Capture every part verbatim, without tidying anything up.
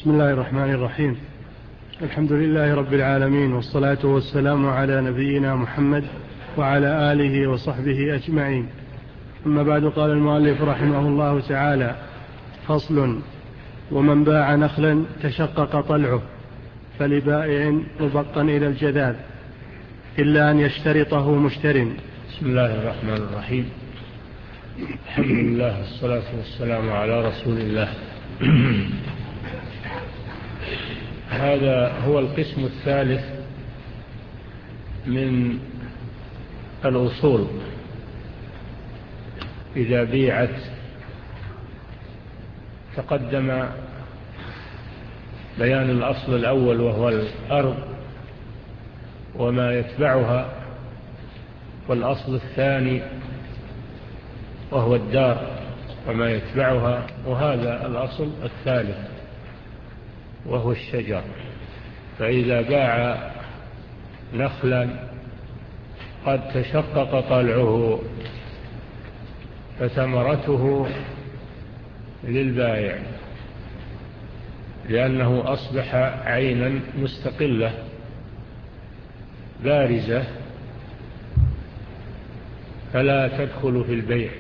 بسم الله الرحمن الرحيم. الحمد لله رب العالمين، والصلاة والسلام على نبينا محمد وعلى آله وصحبه أجمعين. أما بعد، قال المؤلف رحمه الله تعالى: فصل: ومن باع نخلا تشقق طلعه فلبائع مبقا إلى الجذاذ إلا أن يشترطه مشتر. بسم الله الرحمن الرحيم. الحمد لله والصلاة والسلام على رسول الله. هذا هو القسم الثالث من الأصول. إذا بيعت تقدم بيان الأصل الأول وهو الأرض وما يتبعها، والأصل الثاني وهو الدار وما يتبعها، وهذا الأصل الثالث وهو الشجر. فإذا باع نخلا قد تشقق طلعه فثمرته للبائع، لأنه أصبح عينا مستقلة بارزة فلا تدخل في البيع،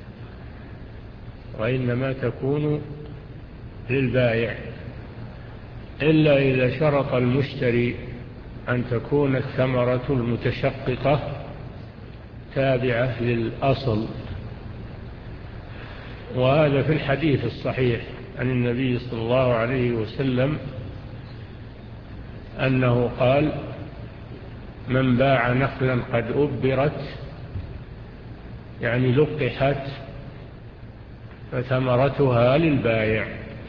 وإنما تكون للبائع، إلا إذا شرط المشتري أن تكون الثمرة المتشققة تابعة للأصل. وهذا في الحديث الصحيح عن النبي صلى الله عليه وسلم أنه قال: من باع نخلا قد أبرت، يعني لقحت، فثمرتها للبائع،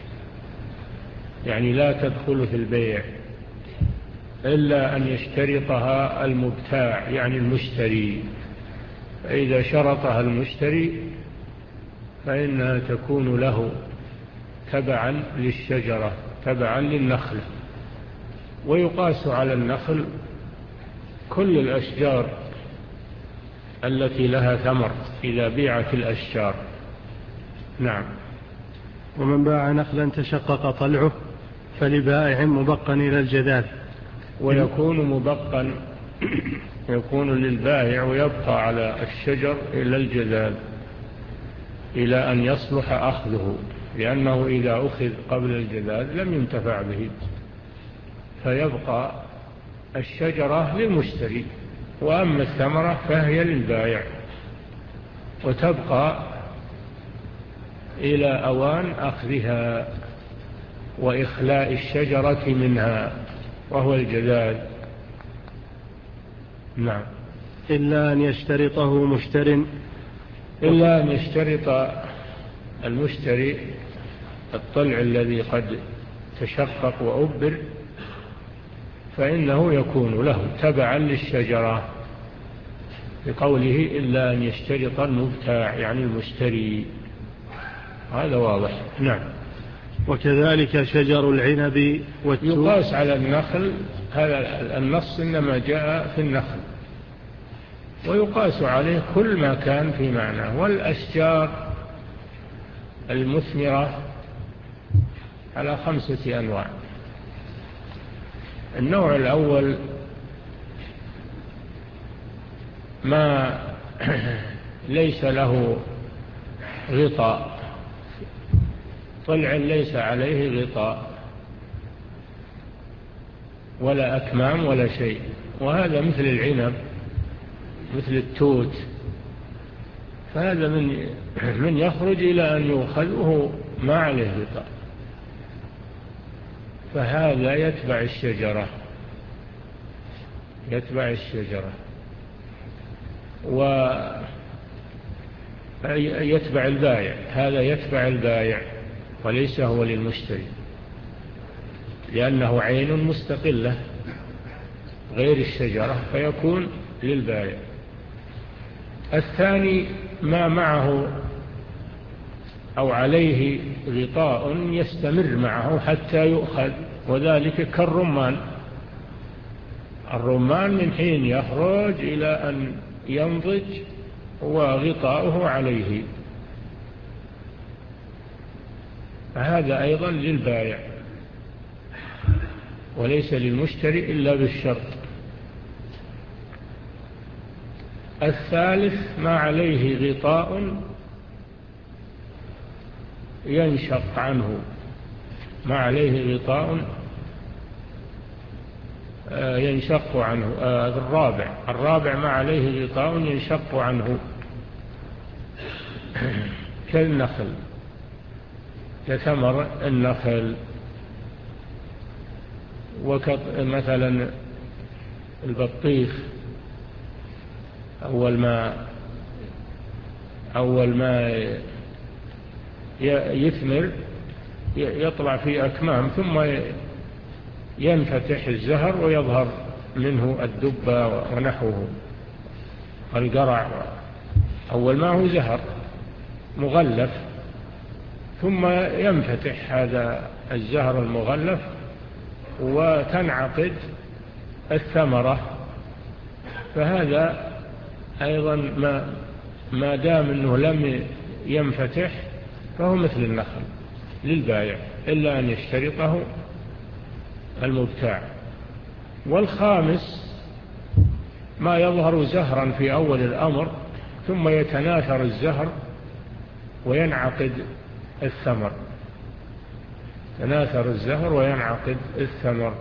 يعني لا تدخل في البيع إلا أن يشترطها المبتاع يعني المشتري. فإذا شرطها المشتري فإنها تكون له تبعا للشجرة، تبعا للنخل. ويقاس على النخل كل الأشجار التي لها ثمر إذا بيعت الأشجار. نعم. ومن باع نخلا تشقق طلعه فلبائع مبقا إلى الجذاذ. ويكون مبقا يكون للبائع ويبقى على الشجر إلى الجذاذ، إلى أن يصلح أخذه، لأنه إذا أخذ قبل الجذاذ لم ينتفع به، فيبقى الشجرة للمشتري، وأما الثمرة فهي للبائع، وتبقى إلى أوان أخذها وإخلاء الشجرة منها وهو الجذاذ. نعم. إلا أن يشترطه مشتر إلا أن يشترط المشتري الطلع الذي قد تشقق وأبر، فإنه يكون له تبعا للشجرة، بقوله إلا أن يشترط المبتاع يعني المشتري. هذا واضح. نعم. وكذلك شجر العنب والتوت. يقاس على النخل، هذا النص إنما جاء في النخل، ويقاس عليه كل ما كان في معناه. والأشجار المثمرة على خمسة أنواع. النوع الأول ما ليس له غطاء، طلع ليس عليه غطاء ولا أكمام ولا شيء، وهذا مثل العنب مثل التوت، فهذا من من يخرج إلى أن يؤخذ وهو ما عليه غطاء، فهذا يتبع الشجرة يتبع الشجرة ويتبع البائع. هذا يتبع البائع وليس هو للمشتري، لأنه عين مستقلة غير الشجرة، فيكون للبائع. الثاني ما معه أو عليه غطاء يستمر معه حتى يؤخذ، وذلك كالرمان. الرمان من حين يخرج إلى أن ينضج وغطاؤه عليه، فهذا أيضا للبائع. وليس للمشتري إلا بالشرط. الثالث ما عليه غطاء ينشق عنه، ما عليه غطاء ينشق عنه. الرابع الرابع ما عليه غطاء ينشق عنه كالنخل، كثمر النخل، ومثلا البطيخ أول ما أول ما يثمر يطلع في أكمام، ثم ينفتح الزهر ويظهر منه الدبة ونحوه القرع. أول ما هو زهر مغلف، ثم ينفتح هذا الزهر المغلف وتنعقد الثمرة. فهذا أيضا ما ما دام أنه لم ينفتح فهو مثل النخل للبائع إلا أن يشترطه المبتاع. والخامس ما يظهر زهرا في أول الأمر ثم يتناثر الزهر وينعقد الثمر، تناثر الزهر وينعقد الثمر،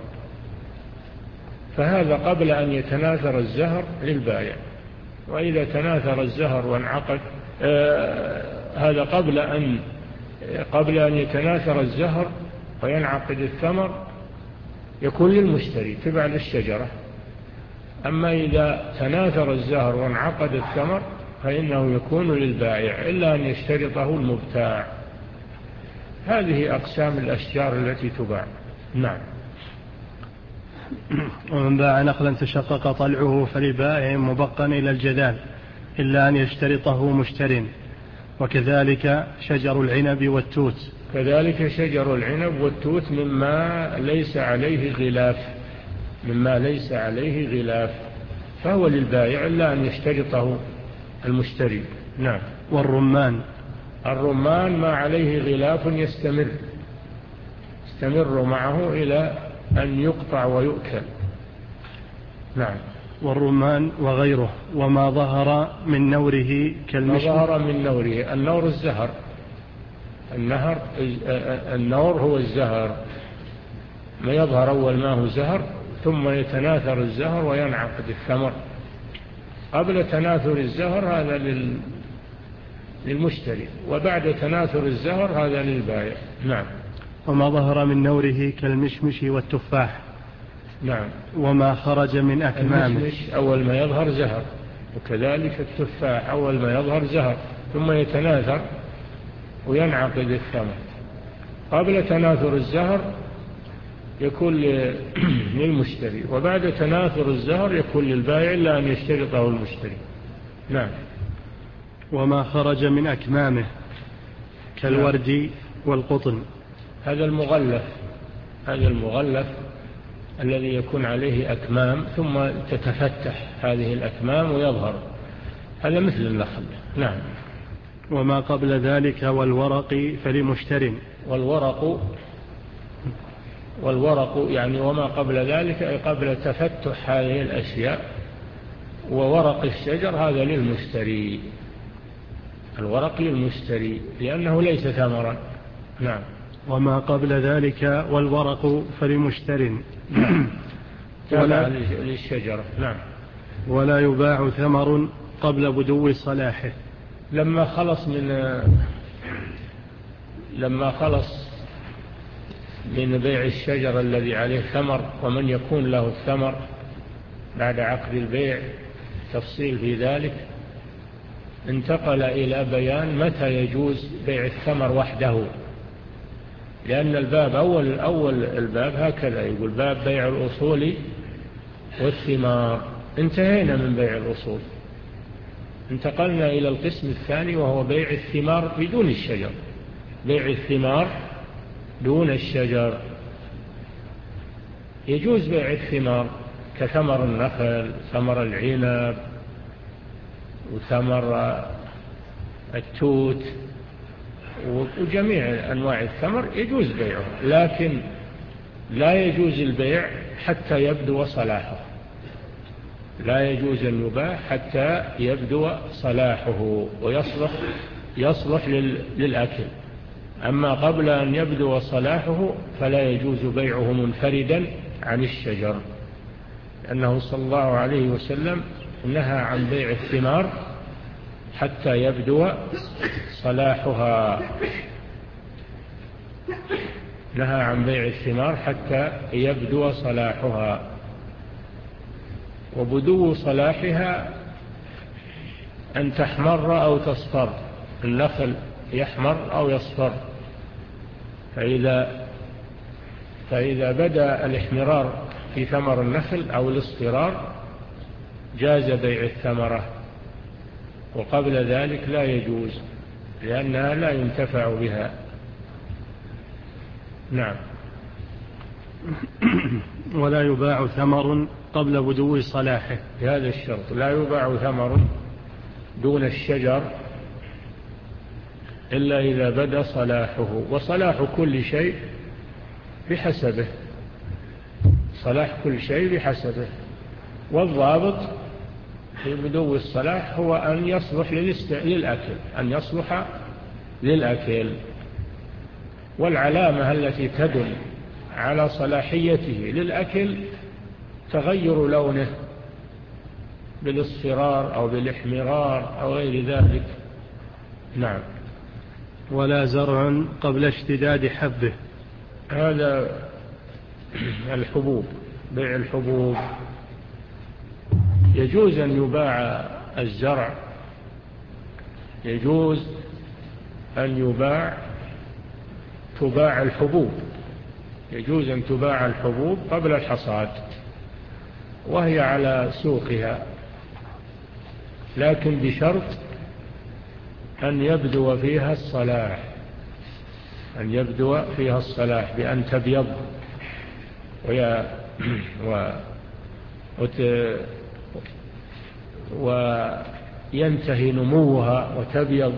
فهذا قبل أن يتناثر الزهر للبائع. وإذا تناثر الزهر وانعقد آه هذا قبل أن قبل أن يتناثر الزهر وينعقد الثمر يكون للمشتري تبع للشجرة. أما إذا تناثر الزهر وانعقد الثمر فإنه يكون للبائع إلا أن يشترطه المبتاع. هذه أقسام الأشجار التي تباع. نعم. ومن باع نخلا تشقق طلعه فلبائع مبقا إلى الجذال إلا أن يشترطه مشتر. وكذلك شجر العنب والتوت. كذلك شجر العنب والتوت مما ليس عليه غلاف، مما ليس عليه غلاف فهو للبائع إلا أن يشترطه المشتري. نعم. والرمان. الرمان ما عليه غلاف يستمر يستمر معه إلى أن يقطع ويؤكل. نعم. والرمان وغيره. وما ظهر من نوره كالمشط. ما ظهر من نوره، النور الزهر، النهر النور هو الزهر، ما يظهر أول ما هو زهر ثم يتناثر الزهر وينعقد الثمر. قبل تناثر الزهر هذا للمشتري، وبعد تناثر الزهر هذا للبائع. نعم. وما ظهر من نوره كالمشمش والتفاح. نعم. وما خرج من أكمامه. المشمش أول ما يظهر زهر، وكذلك التفاح أول ما يظهر زهر ثم يتناثر وينعقد الثمر. قبل تناثر الزهر يكون للمشتري، وبعد تناثر الزهر يكون للبائع إلا أن يشترطه المشتري. نعم. وما خرج من أكمامه كالورد نعم. والقطن. هذا المغلف، هذا المغلف الذي يكون عليه أكمام ثم تتفتح هذه الأكمام ويظهر، هذا مثل النخل. نعم. وما قبل ذلك والورق فلمشتر. والورق والورق يعني وما قبل ذلك أي قبل تفتح هذه الأشياء. وورق الشجر هذا للمشتري، الورق للمشتري لأنه ليس ثمرا. نعم. وما قبل ذلك والورق فلمشتر. نعم. ولا للشجرة. نعم. ولا يباع ثمر قبل بدو صلاحه. لما خلص من لما خلص من بيع الشجر الذي عليه ثمر ومن يكون له الثمر بعد عقد البيع تفصيل في ذلك، انتقل إلى بيان متى يجوز بيع الثمر وحده. لأن الباب أول أول الباب هكذا يقول باب بيع الأصول والثمار، انتهينا من بيع الأصول، انتقلنا إلى القسم الثاني وهو بيع الثمار بدون الشجر، بيع الثمار دون الشجر. يجوز بيع الثمار كثمر النخل، ثمر العنب، وثمر التوت، وجميع أنواع الثمر يجوز بيعه. لكن لا يجوز البيع حتى يبدو صلاحه، لا يجوز أن يباع حتى يبدو صلاحه ويصلح يصلح للأكل. أما قبل أن يبدو صلاحه فلا يجوز بيعه منفردا عن الشجر، لأنه صلى الله عليه وسلم نهى عن بيع الثمار حتى يبدو صلاحها، نهى عن بيع الثمار حتى يبدو صلاحها. وبدو صلاحها أن تحمر أو تصفر، النخل يحمر أو يصفر، فإذا, فإذا بدأ الاحمرار في ثمر النخل أو الاصفرار جاز بيع الثمرة، وقبل ذلك لا يجوز لأنها لا ينتفع بها. نعم. ولا يباع ثمر قبل بدو صلاحه، بهذا الشرط لا يباع ثمر دون الشجر إلا إذا بدا صلاحه، وصلاح كل شيء بحسبه، صلاح كل شيء بحسبه. والضابط في بدو الصلاح هو أن يصلح للأكل، أن يصلح للأكل. والعلامة التي تدل على صلاحيته للأكل تغير لونه بالاصفرار أو بالاحمرار أو غير ذلك. نعم. ولا زرع قبل اشتداد حبه، هذا الحبوب، بيع الحبوب يجوز أن يباع الزرع، يجوز أن يباع تباع الحبوب، يجوز أن تباع الحبوب قبل الحصاد وهي على سوقها، لكن بشرط أن يبدو فيها الصلاح، أن يبدو فيها الصلاح بأن تبيض ويا و وت وينتهي نموها وتبيض.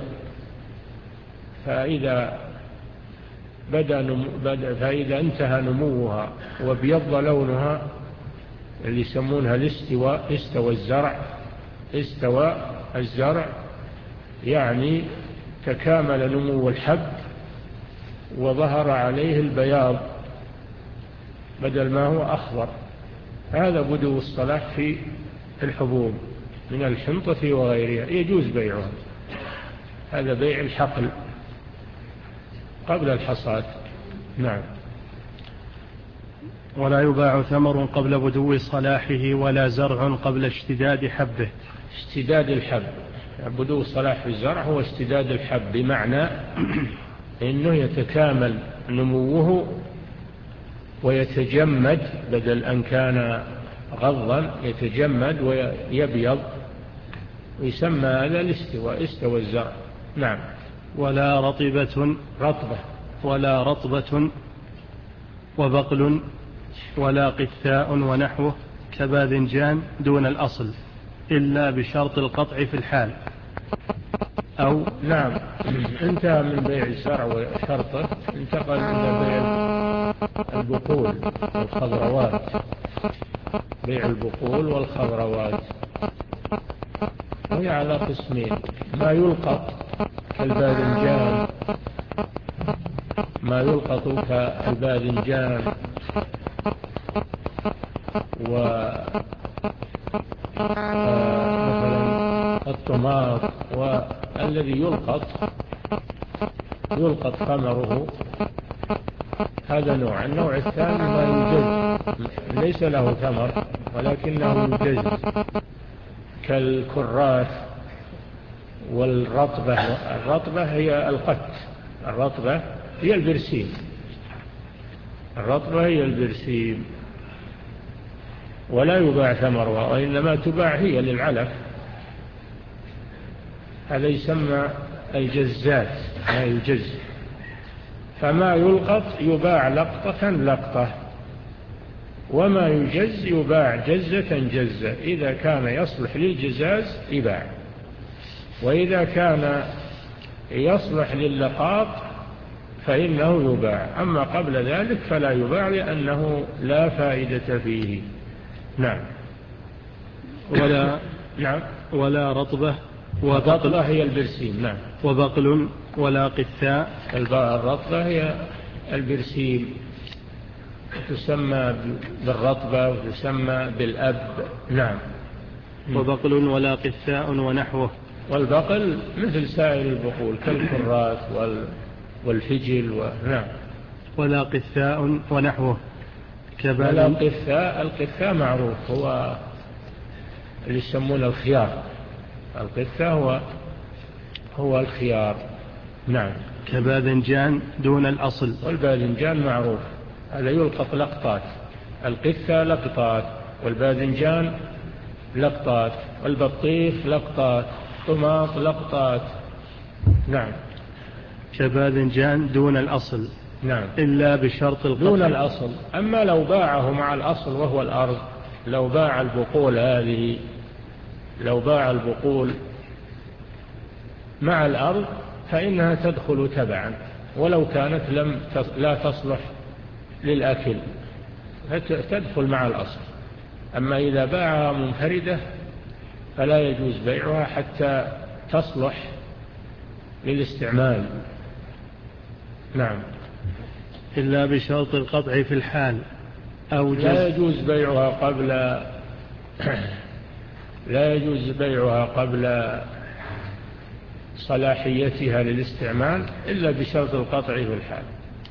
فإذا بدأ نمو فإذا انتهى نموها وبيض لونها اللي يسمونها الاستواء، استوى الزرع، استوى الزرع يعني تكامل نمو الحب وظهر عليه البياض بدل ما هو أخضر، هذا بدو الصلاح في الحبوب من الحنطة وغيرها، يجوز بيعها، هذا بيع الحقل قبل الحصاد. نعم. ولا يباع ثمر قبل بدو صلاحه ولا زرع قبل اشتداد حبه. اشتداد الحب، بدو صلاح الزرع هو اشتداد الحب، بمعنى إنه يتكامل نموه ويتجمد، بدل أن كان غضا يتجمد ويبيض، ويسمى هذا الاستواء، استوى الزرع. نعم. ولا رطبة رطبة ولا رطبة وبقل ولا قثاء ونحوه كباذنجان دون الأصل إلا بشرط القطع في الحال. أو نعم، انتهى من بيع الزرع وشرطه، انتقل إلى بيع البقول والخضروات، بيع البقول والخضروات، وهي على قسمين: ما يلقط كالباذنجان، ما يلقط كالباذنجان ومثلا الطماط، والذي يلقط يلقط ثمره، هذا نوع. النوع الثاني ما يجز، ليس له ثمر ولكنه يجز، كالكراث والرطبة. الرطبة هي القت، الرطبة هي البرسيم، الرطبة هي البرسيم، ولا يباع ثمرها وإنما تباع هي للعلف، هذا يسمى الجزات، ما يجز. فما يلقط يباع لقطة لقطة، وما يجز يباع جزة جزة، إذا كان يصلح للجزاز يباع، وإذا كان يصلح للقاط فإنه يباع، أما قبل ذلك فلا يباع لأنه لا فائدة فيه. نعم. ولا نعم. ولا رطبة وبقل هي البرسيم. نعم. وبقل ولا قثاء. الرطبة هي البرسيم، تسمى بالرطبة وتسمى بالأب. نعم. وبقل ولا قثاء ونحوه. والبقل مثل سائر البقول كالكراث والفجل و... نعم. ولا قثاء ونحوه. ولا قثاء. القثاء معروف، هو اللي يسمونه الخيار. القثاء هو هو الخيار. نعم. كباذنجان دون الأصل. والباذنجان معروف، هذا يلقط لقطات. القثاء لقطات، والباذنجان لقطات، والبطيخ لقطات، طماط لقطات. نعم. كباذنجان دون الأصل. نعم. إلا بشرط القطع. دون الأصل. أما لو باعه مع الأصل وهو الأرض، لو باع البقول هذه لو باع البقول مع الأرض فإنها تدخل تبعا، ولو كانت لم لا تصلح للأكل تدخل مع الأصل. أما إذا باعها منفردة فلا يجوز بيعها حتى تصلح للاستعمال. نعم. إلا بشرط القطع في الحال أو جز... لا يجوز بيعها قبل لا يجوز بيعها قبل صلاحيتها للاستعمال إلا بشرط القطع في الحال.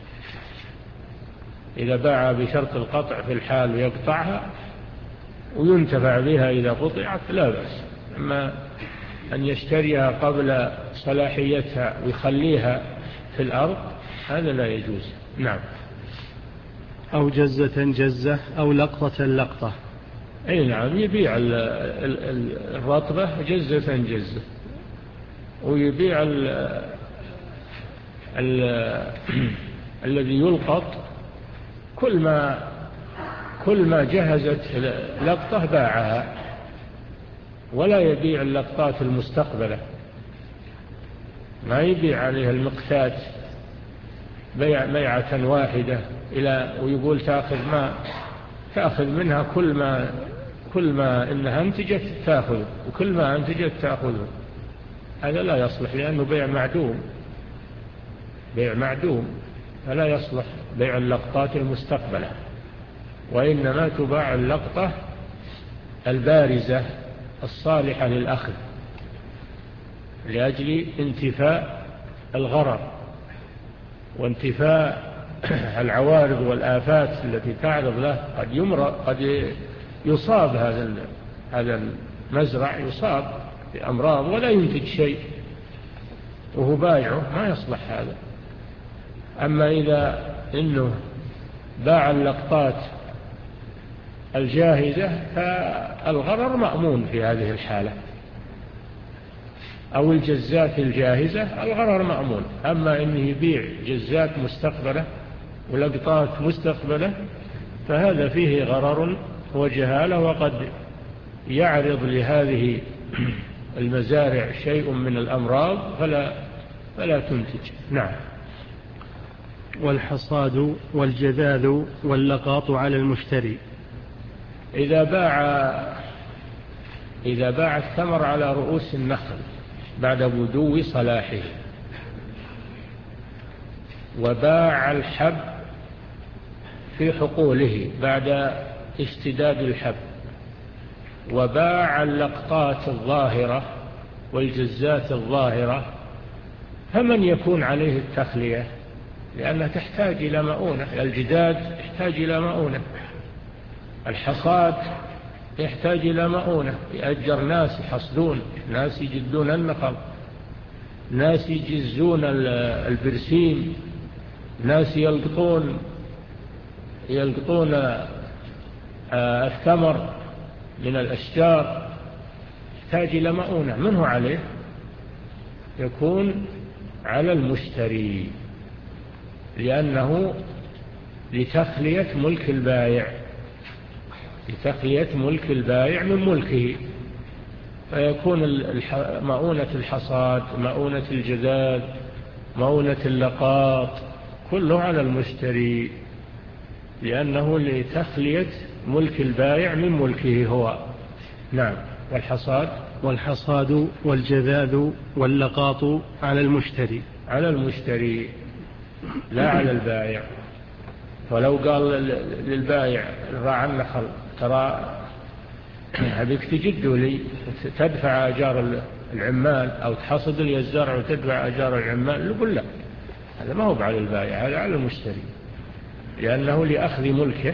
إذا باع بشرط القطع في الحال ويقطعها وينتفع بها إذا قطعت لا بأس. أما أن يشتريها قبل صلاحيتها ويخليها في الأرض هذا لا يجوز. نعم. أو جزة جزة أو لقطة لقطة. أي نعم. يبيع الرطبة جزة جزة، ويبيع ال ال الذي يلقط كل ما كل ما جهزت لقطة باعها، ولا يبيع اللقطات المستقبلة. ما يبيع عليها المقتات بيع بيعة واحدة إلى ويقول تأخذ ما تأخذ منها كل ما كل ما إنها أنتجت تأخذ، وكل ما أنتجت تأخذه. هذا لا يصلح لأنه بيع معدوم بيع معدوم فلا يصلح بيع اللقطات المستقبلة، وإنما تباع اللقطة البارزة الصالحة للأخذ لأجل انتفاء الغرر وانتفاء العوارض والآفات التي تعرض له. قد يمرض، قد يصاب هذا هذا المزرع يصاب بأمراض ولا ينتج شيء وهو بايعه، ما يصلح هذا. أما إذا إنه باع اللقطات الجاهزة فالغرر مأمون في هذه الحالة، أو الجزات الجاهزة الغرر مأمون. أما إنه يبيع جزات مستقبلة ولقطات مستقبلة فهذا فيه غرر وجهالة، وقد يعرض لهذه المزارع شيء من الأمراض فلا فلا تنتج. نعم. والحصاد والجذاذ واللقاط على المشتري. إذا باع إذا باع الثمر على رؤوس النخل بعد بدو صلاحه، وباع الحب في حقوله بعد اشتداد الحب، وباع اللقطات الظاهرة والجزات الظاهرة، فمن يكون عليه التخلية؟ لأنها تحتاج إلى مؤونة. الجداد يحتاج إلى مؤونة، الحصاد يحتاج إلى مؤونة، يأجر ناس يحصدون، ناس يجدون النخل، ناس يجزون البرسيم، ناس يلقطون يلقطون الثمر من الأشجار، يحتاج إلى مؤونة. من هو عليه؟ يكون على المشتري، لأنه لتخلية ملك البائع لتخلية ملك البائع من ملكه، فيكون مؤونة الحصاد، مؤونة الجذاذ، مؤونة اللقاط، كله على المشتري، لأنه لتخلية ملك البائع من ملكه هو. نعم. والحصاد والحصاد والجذاذ واللقاط على المشتري على المشتري لا على البائع. ولو قال للبائع راعى النخل ترى هبك تجده لي تدفع أجار العمال أو تحصد لي الزرع وتدفع أجار العمال، يقول لا، هذا ما هو على البائع، هذا على المشتري، لأنه لأخذ ملكه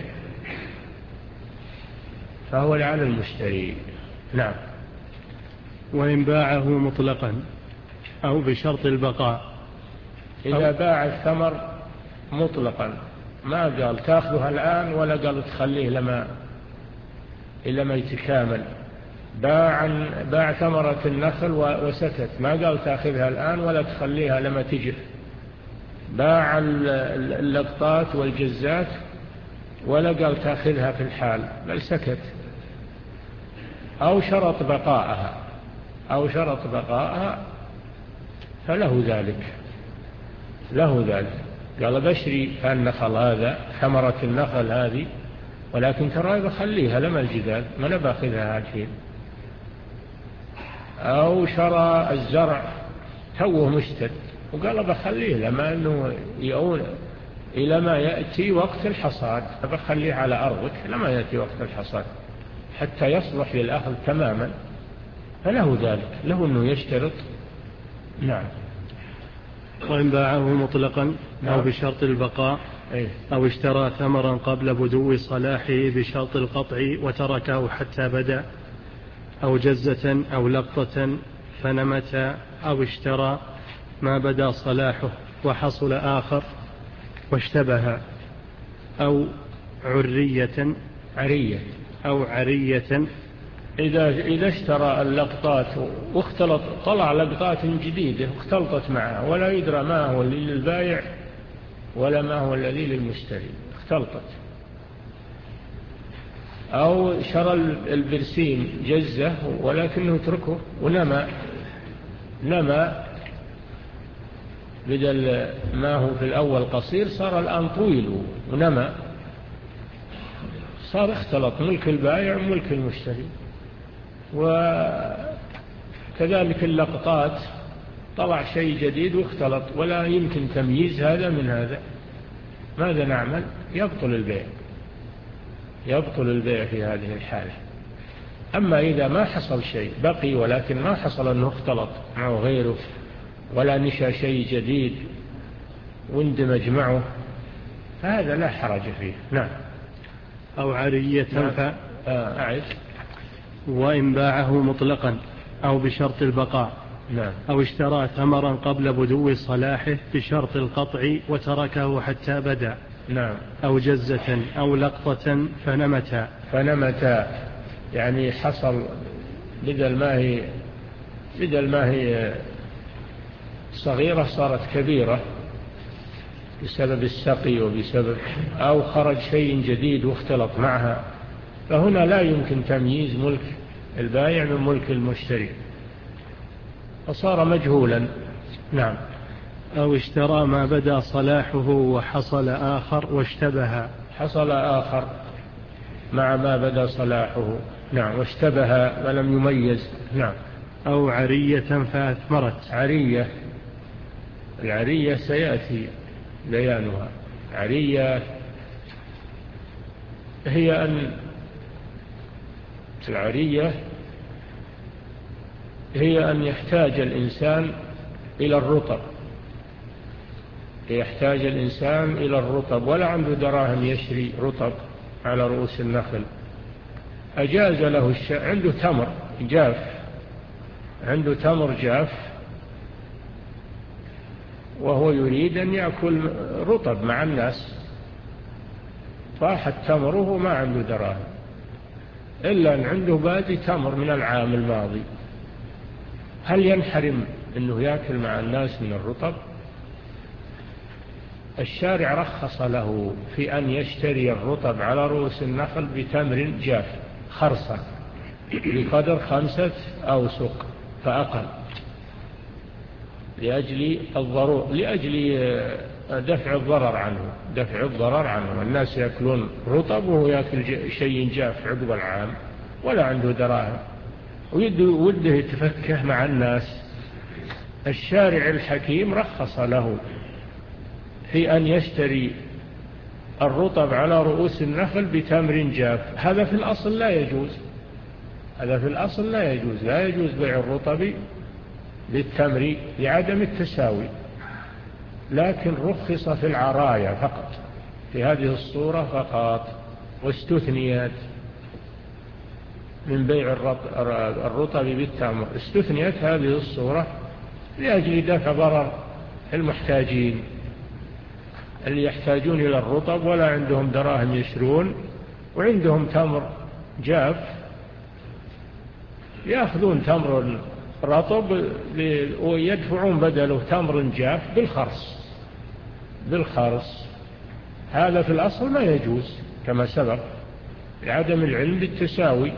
فهو على المشتري. نعم. وإن باعه مطلقا أو بشرط البقاء. إذا باع الثمر مطلقا ما قال تأخذها الآن ولا قال تخليه لما إلا ما يتكامل. باع باع ثمرة النخل وسكت، ما قال تأخذها الآن ولا تخليها لما تجف. باع اللقطات والجزات ولا قال تأخذها في الحال، بل سكت. أو شرط بقاءها أو شرط بقاءها فله ذلك، له ذلك. قال بشري النخل هذا، ثمرة النخل هذه، ولكن ترى بخليها لما الجدال، ما أنا باخذها الحين. أو شرى الزرع توه مشتد وقال بخليه لما أنه يؤون إلى ما يأتي وقت الحصاد، بخليه على أرضك لما يأتي وقت الحصاد حتى يصلح للأخذ تماما، فله ذلك، له أنه يشترط. نعم. وإن باعه مطلقا نعم. أو بشرط البقاء أيه. أو اشترى ثمرا قبل بدو صلاحه بشرط القطع وتركه حتى بدا، أو جزة أو لقطة فنمت، أو اشترى ما بدا صلاحه وحصل آخر واشتبه، أو عرية عرية أو عرية إذا إذا اشترى اللقطات واختلط، طلع لقطات جديدة واختلطت معها ولا يدرى ما هو اللي للبائع ولا ما هو الذي للمشتري، اختلطت. أو شرى البرسيم جزة ولكنه تركه ونمى نمى بدل ما هو في الأول قصير صار الآن طويل ونمى، صار اختلط ملك البائع وملك المشتري. وكذلك اللقطات طلع شيء جديد واختلط ولا يمكن تمييز هذا من هذا، ماذا نعمل؟ يبطل البيع، يبطل البيع في هذه الحالة. أما إذا ما حصل شيء بقي ولكن ما حصل أنه اختلط معه غيره ولا نشأ شيء جديد واندمج معه، فهذا لا حرج فيه. نعم. أو عرية. نعم. ف... أعد. وإن باعه مطلقا أو بشرط البقاء. نعم. أو اشترى ثمرا قبل بدو صلاحه بشرط القطع وتركه حتى بدا. نعم. أو جزة أو لقطة فنمتا. فنمتا يعني حصل بدل ما هي بدل ما هي صغيرة صارت كبيرة بسبب السقي وبسبب أو خرج شيء جديد واختلط معها، فهنا لا يمكن تمييز ملك البائع من ملك المشتري فصار مجهولا. نعم. أو اشترى ما بدا صلاحه وحصل آخر واشتبه. حصل آخر مع ما بدا صلاحه. نعم. واشتبه ولم يميز. نعم. أو عرية فأثمرت. عرية، العرية سيأتي بيانها. عرية هي أن العرية هي أن يحتاج الإنسان إلى الرطب، يحتاج الإنسان إلى الرطب ولا عنده دراهم يشري رطب على رؤوس النخل، أجاز له الشيء، عنده تمر جاف، عنده تمر جاف وهو يريد أن يأكل رطب مع الناس، طاحت تمره ما عنده دراهم إلا أن عنده باقي تمر من العام الماضي، هل ينحرم أنه يأكل مع الناس من الرطب؟ الشارع رخص له في أن يشتري الرطب على رؤوس النخل بتمر جاف خرصة بقدر خمسة أوسق فأقل، لأجل الضرورة، لأجل دفع الضرر عنه دفع الضرر عنه الناس يأكلون رطب وهو يأكل شيء جاف عقب العام ولا عنده دراهم وده يتفكه مع الناس. الشارع الحكيم رخص له في أن يشتري الرطب على رؤوس النخل بتمر جاف. هذا في الأصل لا يجوز هذا في الأصل لا يجوز لا يجوز بيع الرطب بالتمر لعدم التساوي، لكن رخص في العرايا فقط في هذه الصورة فقط، واستثنيت من بيع الرطب بالتمر استثنيت هذه الصورة لأجل دفع ضرر المحتاجين اللي يحتاجون إلى الرطب ولا عندهم دراهم يشترون وعندهم تمر جاف يأخذون تمر رطب ويدفعون بدله تمر جاف بالخرص بالخرص. هذا في الأصل ما يجوز كما سبق لعدم العلم بالتساوي،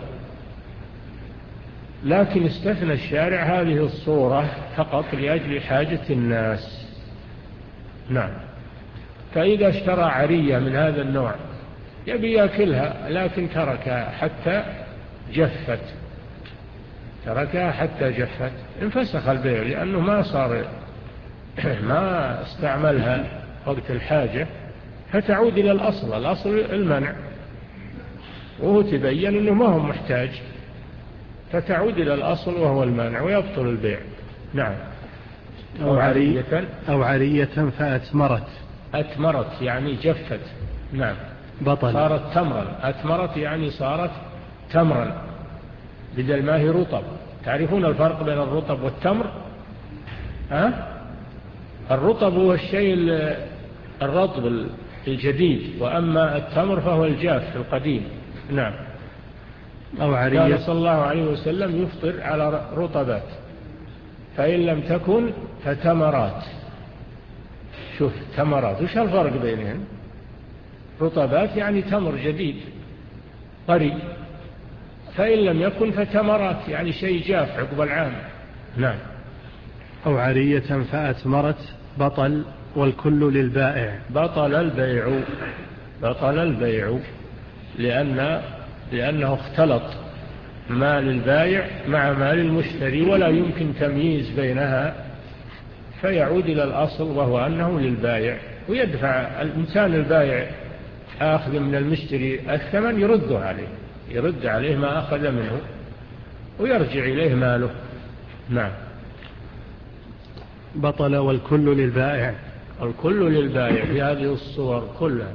لكن استثنى الشارع هذه الصورة فقط لأجل حاجة الناس. نعم. فإذا اشترى عرية من هذا النوع يبي يأكلها لكن تركها حتى جفت تركها حتى جفت انفسخ البيع لأنه ما صار ما استعملها وقت الحاجة فتعود إلى الأصل الأصل المنع وهو تبين أنه ما هو محتاج فتعود إلى الأصل وهو المنع ويبطل البيع. نعم. أو عرية أو عرية فأتمرت أتمرت يعني جفت. نعم. بطل صارت تمرا. أتمرت يعني صارت تمرا بدل ما هي رطب. تعرفون الفرق بين الرطب والتمر؟ ها؟ الرطب هو الشيء الرطب الجديد وأما التمر فهو الجاف القديم. نعم. أو عرية. كان صلى الله عليه وسلم يفطر على رطبات فإن لم تكن فتمرات. شوف تمرات وش الفرق بينهم؟ رطبات يعني تمر جديد طري، فإن لم يكن فتمرات يعني شيء جاف عقب العام. نعم. أو عرية فأتمرت بطل والكل للبائع. بطل البيع بطل البيع لأن لأنه اختلط مال البائع مع مال المشتري ولا يمكن تمييز بينها فيعود إلى الأصل وهو أنه للبائع ويدفع الإنسان البائع آخذ من المشتري الثمن يرده عليه يرد عليه ما أخذ منه ويرجع إليه ماله. نعم. بطل والكل للبائع. الكل للبائع في هذه الصور كلها.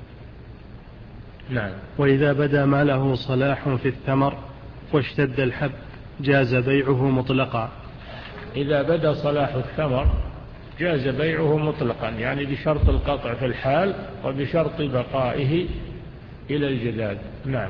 نعم. وإذا بدا ما له صلاح في الثمر واشتد الحب جاز بيعه مطلقا. إذا بدا صلاح الثمر جاز بيعه مطلقا يعني بشرط القطع في الحال وبشرط بقائه إلى الجداد. نعم.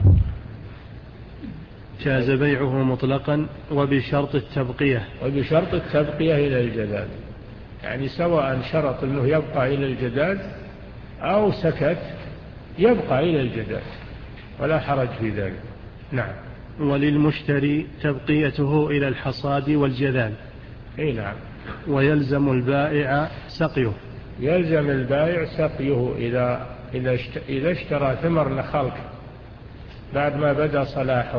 جاز بيعه مطلقا وبشرط التبقية وبشرط التبقية إلى الجداد يعني سواء شرط أنه يبقى إلى الجداد أو سكت يبقى إلى الجداد ولا حرج في ذلك. نعم. وللمشتري تبقيته إلى الحصاد والجذال. أي نعم. ويلزم البائع سقيه. يلزم البائع سقيه إذا إذا اشترى ثمر نخل بعد ما بدأ صلاحه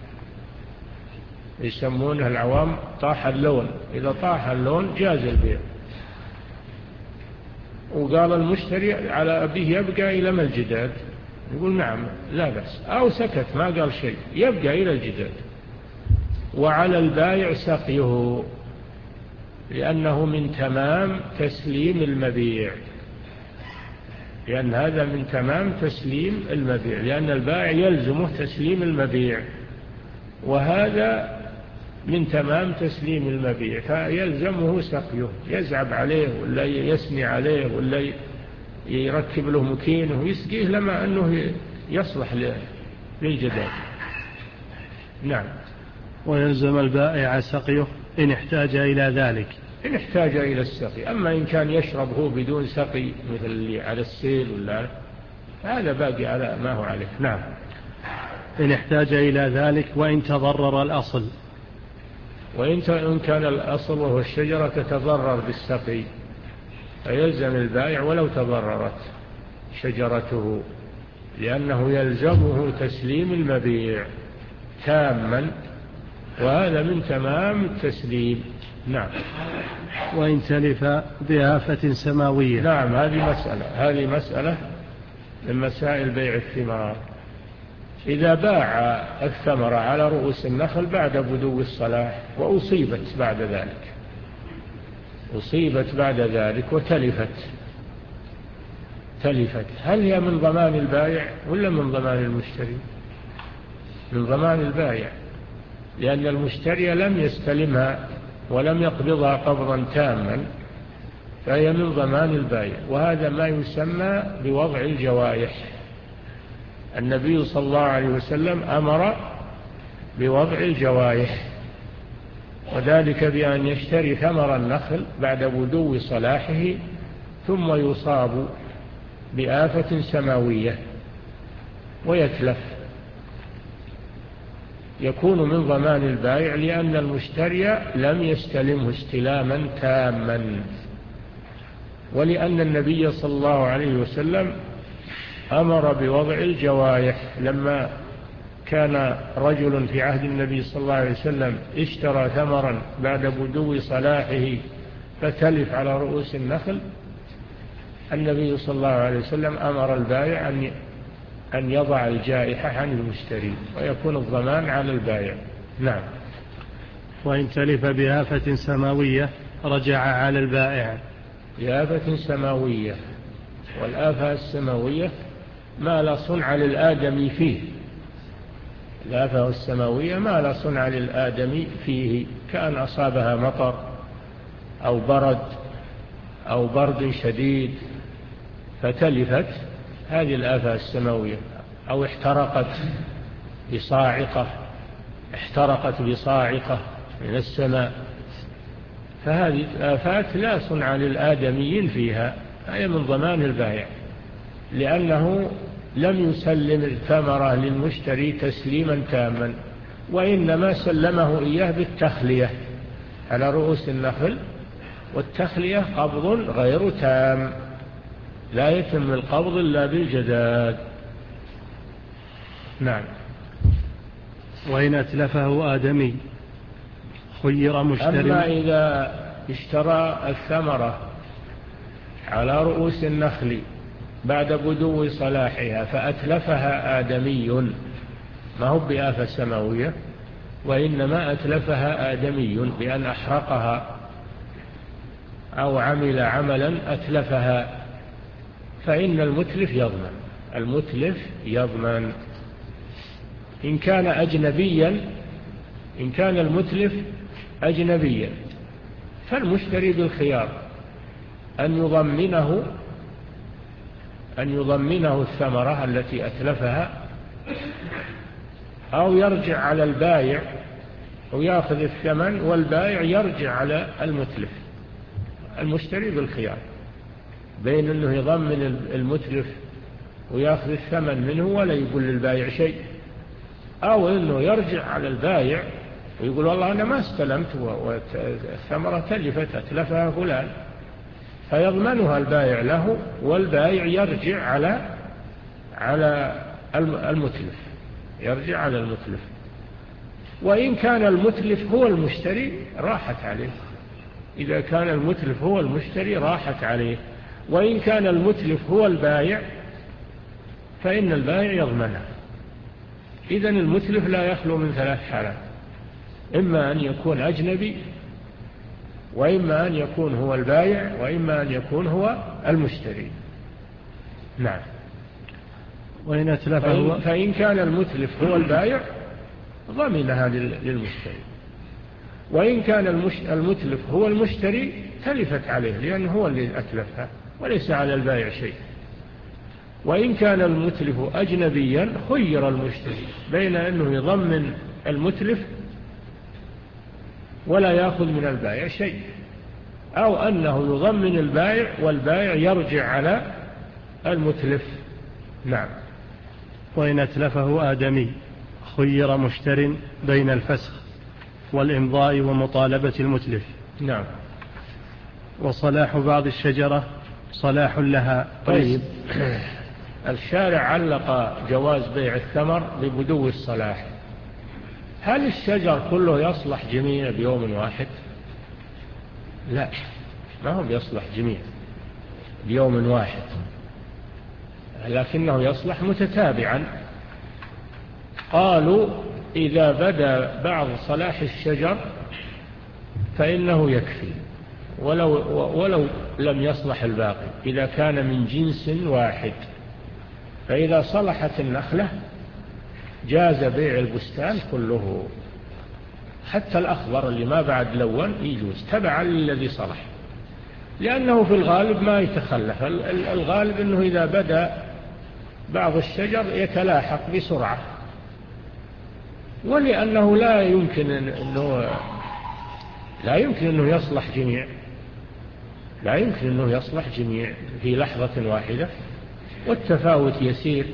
يسمونه العوام طاح اللون. إذا طاح اللون جاز البيع. وقال المشتري على أبيه يبقى إلى ما الجداد يقول نعم لا بأس أو سكت ما قال شيء يبقى إلى الجداد. وعلى البائع سقيه لأنه من تمام تسليم المبيع لأن هذا من تمام تسليم المبيع لأن البائع يلزمه تسليم المبيع وهذا من تمام تسليم المبيع فيلزمه سقيه يزعب عليه ولا يسني عليه ولا يركب له مكينه ويسقيه لما أنه يصلح للجداد. نعم. ويلزم البائع سقيه إن احتاج إلى ذلك. إن احتاج إلى السقي. أما إن كان يشرب هو بدون سقي مثل اللي على السيل ولا هذا باقي على ما هو عليه. نعم. إن احتاج إلى ذلك وإن تضرر الأصل. وإن كان الأصل وهو الشجرة تتضرر بالسقي فيلزم البائع ولو تضررت شجرته، لأنه يلزمه تسليم المبيع تاما، وهذا من تمام التسليم. نعم. وإن تلف بآفة سماوية. نعم، هذه مسألة هذه مسألة من مسائل بيع الثمار. إذا باع الثمرة على رؤوس النخل بعد بدو الصلاح وأصيبت بعد ذلك أصيبت بعد ذلك وتلفت تلفت هل هي من ضمان البائع ولا من ضمان المشتري؟ من ضمان البائع، لأن المشتري لم يستلمها ولم يقبضها قبضا تاما، فهي من ضمان البائع. وهذا ما يسمى بوضع الجوائح. النبي صلى الله عليه وسلم أمر بوضع الجوائح، وذلك بأن يشتري ثمر النخل بعد بدو صلاحه ثم يصاب بآفة سماوية ويتلف، يكون من ضمان البائع، لأن المشتري لم يستلمه استلاما تاما، ولأن النبي صلى الله عليه وسلم أمر بوضع الجوائح. لما كان رجل في عهد النبي صلى الله عليه وسلم اشترى ثمرا بعد بدو صلاحه فتلف على رؤوس النخل، النبي صلى الله عليه وسلم أمر البائع أن أن يضع الجائحة عن المشتري ويكون الضمان على البائع. نعم. وإن تلف بآفة سماوية رجع على البائع. بآفة سماوية، والآفة السماوية ما لا صنع للآدمي فيه. الآفة السماوية ما لا صنع للآدمي فيه، كأن أصابها مطر أو برد أو برد شديد فتلفت، هذه الآفة السماوية. أو احترقت بصاعقة احترقت بصاعقة من السماء، فهذه الآفات لا صنع للآدميين فيها، هي من ضمان البائع، لأنه لم يسلم الثمرة للمشتري تسليما تاما، وإنما سلمه إياه بالتخلية على رؤوس النخل، والتخلية قبض غير تام، لا يتم القبض إلا بالجداد. نعم. وإن أتلفه آدمي خير مشتري. أما إذا اشترى الثمرة على رؤوس النخل بعد بدو صلاحها فأتلفها آدمي، ما هو بآفة سماوية، وإنما أتلفها آدمي بأن أحرقها أو عمل عملا أتلفها، فإن المتلف يضمن المتلف يضمن إن كان أجنبيا. إن كان المتلف أجنبيا فالمشتري بالخيار أن يضمنه أن يضمنه الثمرة التي أتلفها، أو يرجع على البائع ويأخذ الثمن والبائع يرجع على المتلف. المشتري بالخيار بين أنه يضمن المتلف ويأخذ الثمن منه ولا يقول للبائع شيء، أو أنه يرجع على البائع ويقول والله أنا ما استلمت والثمرة تلفت أتلفها فلان، فيضمنها البائع له، والبائع يرجع على على المتلف يرجع على المتلف. وإن كان المتلف هو المشتري راحت عليه، إذا كان المتلف هو المشتري راحت عليه. وإن كان المتلف هو البائع فإن البائع يضمنها. إذن المتلف لا يخلو من ثلاث حالات: إما أن يكون أجنبي، وإما أن يكون هو البائع، وإما أن يكون هو المشتري. نعم. وإن أتلفه فإن, فإن كان المتلف هو البائع ضمنها للمشتري، وإن كان المتلف هو المشتري تلفت عليه لأنه هو اللي أتلفها وليس على البائع شيء. وإن كان المتلف أجنبيا خير المشتري بين أنه يضمن المتلف ولا يأخذ من البائع شيء، أو أنه يضمن البائع والبائع يرجع على المتلف. نعم. وإن أتلفه آدمي خير مشتر بين الفسخ والإمضاء ومطالبة المتلف. نعم. وصلاح بعض الشجرة صلاح لها. طيب الشارع علق جواز بيع الثمر ببدو الصلاح. هل الشجر كله يصلح جميع بيوم واحد؟ لا، ما هو يصلح جميع بيوم واحد، لكنه يصلح متتابعا. قالوا إذا بدا بعض صلاح الشجر فإنه يكفي ولو, ولو لم يصلح الباقي إذا كان من جنس واحد. فإذا صلحت النخلة جاز بيع البستان كله، حتى الأخضر اللي ما بعد لون يجوز تبعا للذي صلح، لأنه في الغالب ما يتخلف. الغالب أنه إذا بدأ بعض الشجر يتلاحق بسرعة، ولأنه لا يمكن أنه لا يمكن أنه يصلح جميع لا يمكن أنه يصلح جميع في لحظة واحدة، والتفاوت يسير.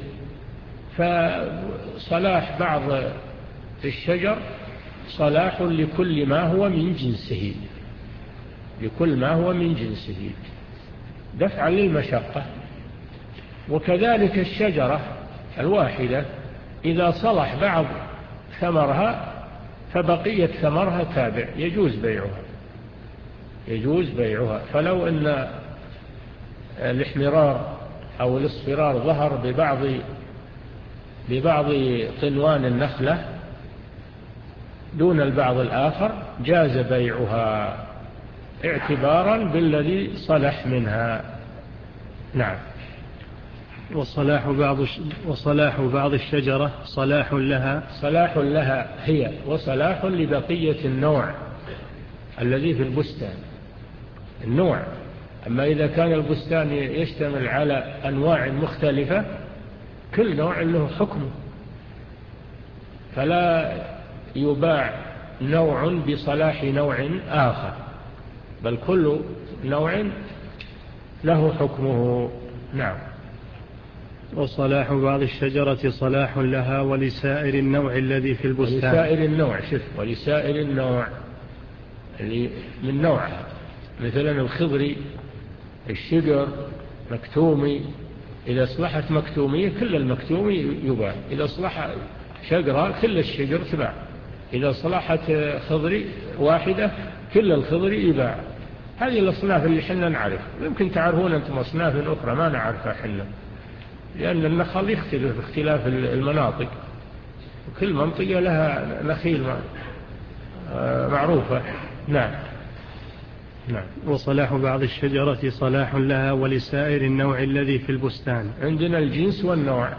فصلاح بعض الشجر صلاح لكل ما هو من جنسه لكل ما هو من جنسه دفعا للمشقة. وكذلك الشجرة الواحدة إذا صلح بعض ثمرها فبقية ثمرها تابع يجوز بيعها يجوز بيعها. فلو أن الاحمرار أو الاصفرار ظهر ببعض ببعض طنوان النخلة دون البعض الآخر جاز بيعها اعتبارا بالذي صلح منها. نعم. وصلاح بعض وصلاح بعض الشجرة صلاح لها صلاح لها هي وصلاح لبقية النوع الذي في البستان النوع. أما إذا كان البستان يشتمل على أنواع مختلفة كل نوع له حكمه، فلا يباع نوع بصلاح نوع آخر، بل كل نوع له حكمه. نعم. وصلاح بعض الشجرة صلاح لها ولسائر النوع الذي في البستان. ولسائر النوع شف ولسائر النوع اللي من نوعها، مثلا الخضري الشجر مكتومي، إذا أصلحت مكتومية كل المكتومي يباع، إذا أصلح شجرة كل الشجر تباع، إذا صلحت خضري واحدة كل الخضري يباع. هذه الأصناف اللي حنا نعرف، يمكن تعرفون أنتم أصناف أخرى ما نعرفها حنا، لأن النخل يختلف اختلاف المناطق، وكل منطقة لها نخيل معروفة. نعم. نعم. وصلاح بعض الشجرة صلاح لها ولسائر النوع الذي في البستان. عندنا الجنس والنوع.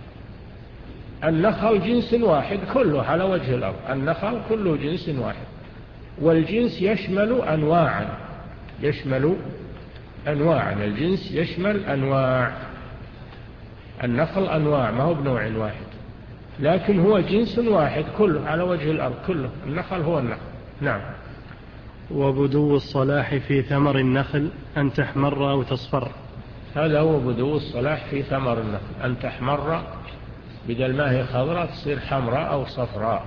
النخل جنس واحد كله على وجه الأرض، النخل كله جنس واحد، والجنس يشمل أنواعا يشمل أنواعا الجنس يشمل أنواع. النخل أنواع ما هو بنوع واحد، لكن هو جنس واحد كله على وجه الأرض كله، النخل هو النخل. نعم. وبدو الصلاح في ثمر النخل أن تحمر أو تصفر. هذا هو بدو الصلاح في ثمر النخل، أن تحمر بدل ما هي خضراء تصير حمراء أو صفراء،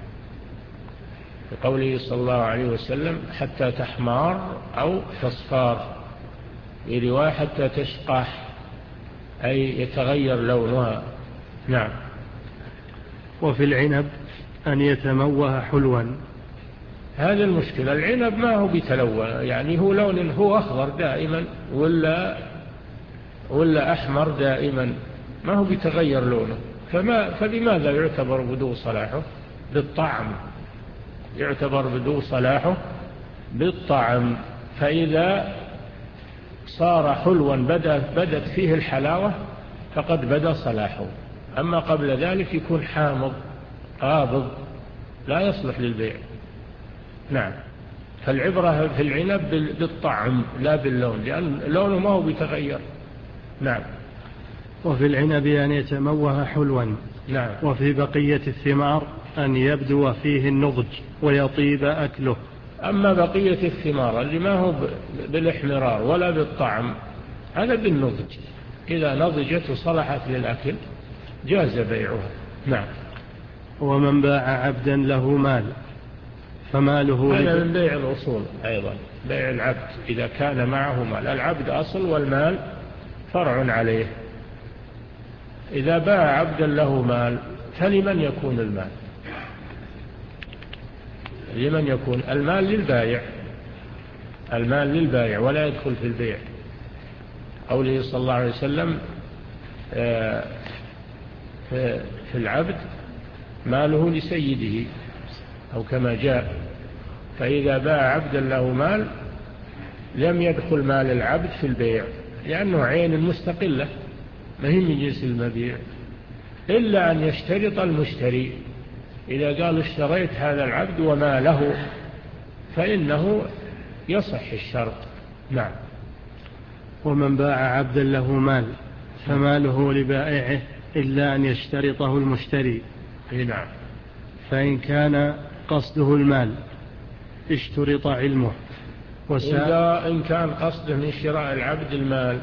بقوله صلى الله عليه وسلم حتى تحمار أو تصفار، في رواية حتى تشقح أي يتغير لونها. نعم. وفي العنب أن يتموه حلوا. هذا المشكلة، العنب ما هو بيتلون، يعني هو لون هو أخضر دائما ولا ولا أحمر دائما، ما هو بيتغير لونه، فما فبماذا يعتبر بدو صلاحه؟ بالطعم، يعتبر بدو صلاحه بالطعم. فإذا صار حلوا بدأت, بدأت فيه الحلاوة فقد بدأ صلاحه، أما قبل ذلك يكون حامض قابض لا يصلح للبيع. نعم. فالعبرة في العنب بالطعم لا باللون، لأن لونه ما هو بيتغير. نعم. وفي العنب أن يتموه حلوا. نعم. وفي بقية الثمار أن يبدو فيه النضج ويطيب أكله. أما بقية الثمار اللي ما هو بالاحمرار ولا بالطعم هذا بالنضج، إذا نضجت وصلحت للأكل جاز بيعها. نعم. ومن باع عبدا له مال فماله هذا من بيع الأصول أيضا، بيع العبد إذا كان معه مال. العبد أصل والمال فرع عليه. إذا باع عبدا له مال فلمن يكون المال؟ لمن يكون المال؟ للبائع. المال للبائع ولا يدخل في البيع. قوله صلى الله عليه وسلم في العبد ماله لسيده، أو كما جاء. فإذا باع عبدا له مال لم يدخل مال العبد في البيع، لأنه عين مستقلة ما هي من جنس المبيع، إلا أن يشترط المشتري. إذا قال اشتريت هذا العبد وما له فإنه يصح الشرط. نعم. ومن باع عبدا له مال فماله لبائعه إلا أن يشترطه المشتري. نعم. فإن كان قصده المال اشترط علمه. إذا إن كان قصده من شراء العبد المال،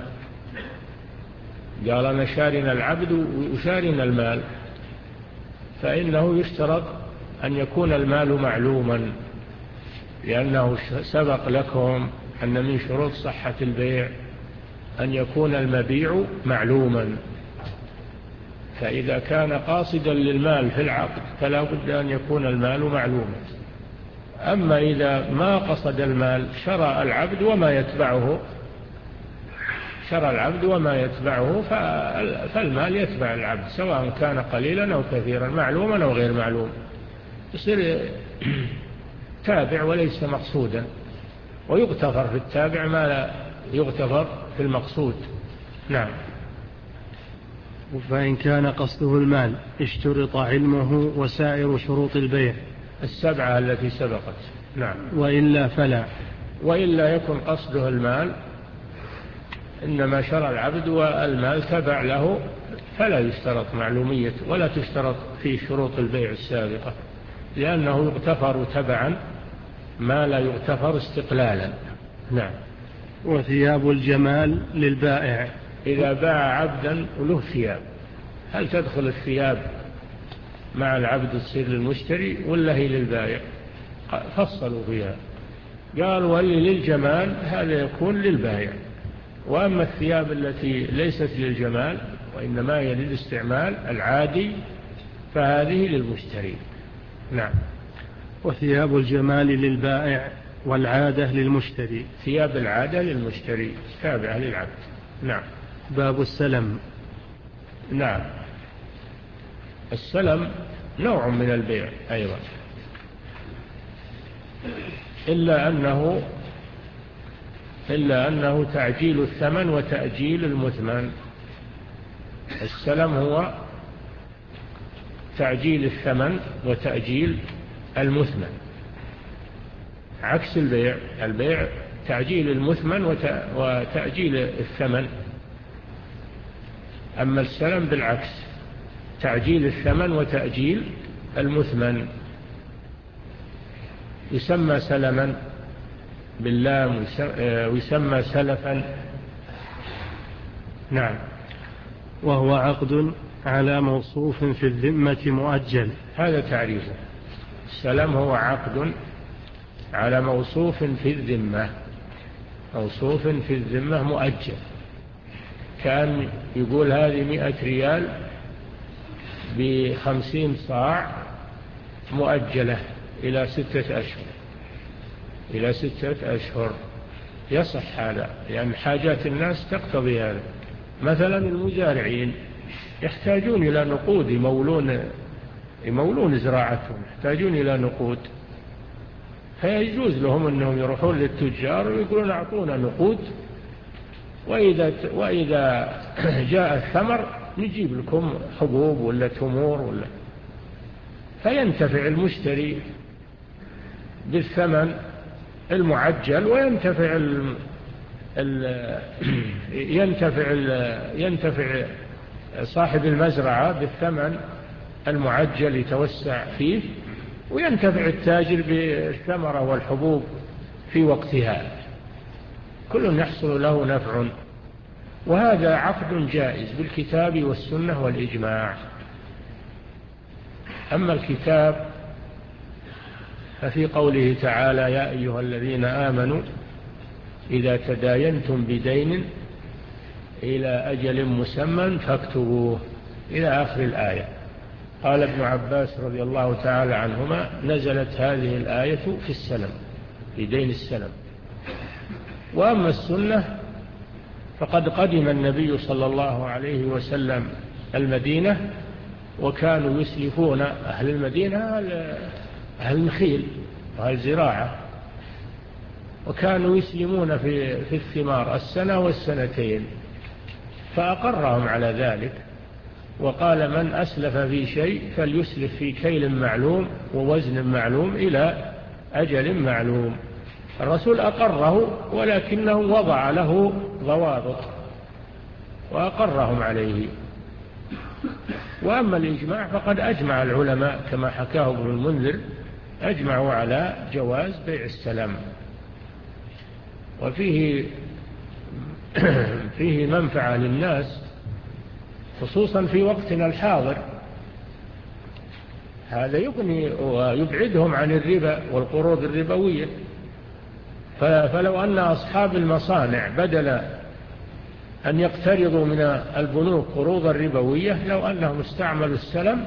قال أنا شارنا العبد وشارنا المال، فإنه يشترط أن يكون المال معلوما، لأنه سبق لكم أن من شروط صحة البيع أن يكون المبيع معلوما. فإذا كان قاصدا للمال في العقد فلا بد أن يكون المال معلوما. أما إذا ما قصد المال، شرى العبد وما يتبعه شرى العبد وما يتبعه فالمال يتبع العبد، سواء كان قليلا أو كثيرا، معلوما أو غير معلوم، يصير تابع وليس مقصودا، ويغتفر في التابع ما لا يغتفر في المقصود. نعم. فإن كان قصده المال اشترط علمه وسائر شروط البيع السبعة التي سبقت. نعم. وإلا فلا. وإلا يكن قصده المال، إنما شرى العبد والمال تبع له، فلا يشترط معلومية ولا تشترط في شروط البيع السابقة، لأنه يغتفر تبعا ما لا يغتفر استقلالا. نعم. وثياب الجمال للبائع. إذا باع عبدا وله ثياب، هل تدخل الثياب مع العبد تصير للمشتري ولا هي للبائع؟ فصلوا فيها، قالوا واللي للجمال هذا يكون للبائع، وأما الثياب التي ليست للجمال وإنما هي للاستعمال العادي فهذه للمشتري. نعم. وثياب الجمال للبائع والعادة للمشتري. ثياب العادة للمشتري تابعة للعبد. نعم. باب السلم. نعم. السلم نوع من البيع أيضا، إلا أنه إلا أنه تعجيل الثمن وتأجيل المثمن. السلم هو تعجيل الثمن وتأجيل المثمن، عكس البيع. البيع تعجيل المثمن وتأجيل الثمن، أما السلم بالعكس، تعجيل الثمن وتأجيل المثمن. يسمى سلما باللام ويسمى سلفا. نعم. وهو عقد على موصوف في الذمة مؤجل. هذا تعريفه. السلم هو عقد على موصوف في الذمة، موصوف في الذمة مؤجل. كان يقول هذه مئة ريال بخمسين صاع مؤجلة إلى ستة أشهر إلى ستة أشهر يصح هذا، لأن يعني حاجات الناس تقتضي هذا. مثلا المزارعين يحتاجون إلى نقود، يمولون يمولون زراعتهم، يحتاجون إلى نقود، فيجوز لهم أنهم يروحون للتجار ويقولون أعطونا نقود، وإذا, وإذا جاء الثمر نجيب لكم حبوب ولا تمور ولا. فينتفع المشتري بالثمن المعجل، وينتفع ال ال ينتفع ال ينتفع صاحب المزرعة بالثمن المعجل يتوسع فيه، وينتفع التاجر بالثمرة والحبوب في وقتها، كل يحصل له نفع. وهذا عقد جائز بالكتاب والسنة والإجماع. أما الكتاب ففي قوله تعالى يا أيها الذين آمنوا إذا تداينتم بدين إلى أجل مسمى فاكتبوه إلى آخر الآية. قال ابن عباس رضي الله تعالى عنهما نزلت هذه الآية في السلم، في دين السلم. وأما السنة فقد قدم النبي صلى الله عليه وسلم المدينة، وكانوا يسلفون أهل المدينة أهل النخيل وأهل الزراعة، وكانوا يسلمون في, في الثمار السنة والسنتين، فأقرهم على ذلك وقال من أسلف في شيء فليسلف في كيل معلوم ووزن معلوم إلى أجل معلوم. الرسول أقره ولكنه وضع له ضوابط وأقرهم عليه. وأما الإجماع فقد أجمع العلماء كما حكاه ابن المنذر، أجمعوا على جواز بيع السلام، وفيه فيه منفعة للناس خصوصا في وقتنا الحاضر. هذا يغني ويبعدهم عن الربا والقروض الربوية. فلو أن أصحاب المصانع بدل أن يقترضوا من البنوك قروضا ربوية لو أنهم استعملوا السلم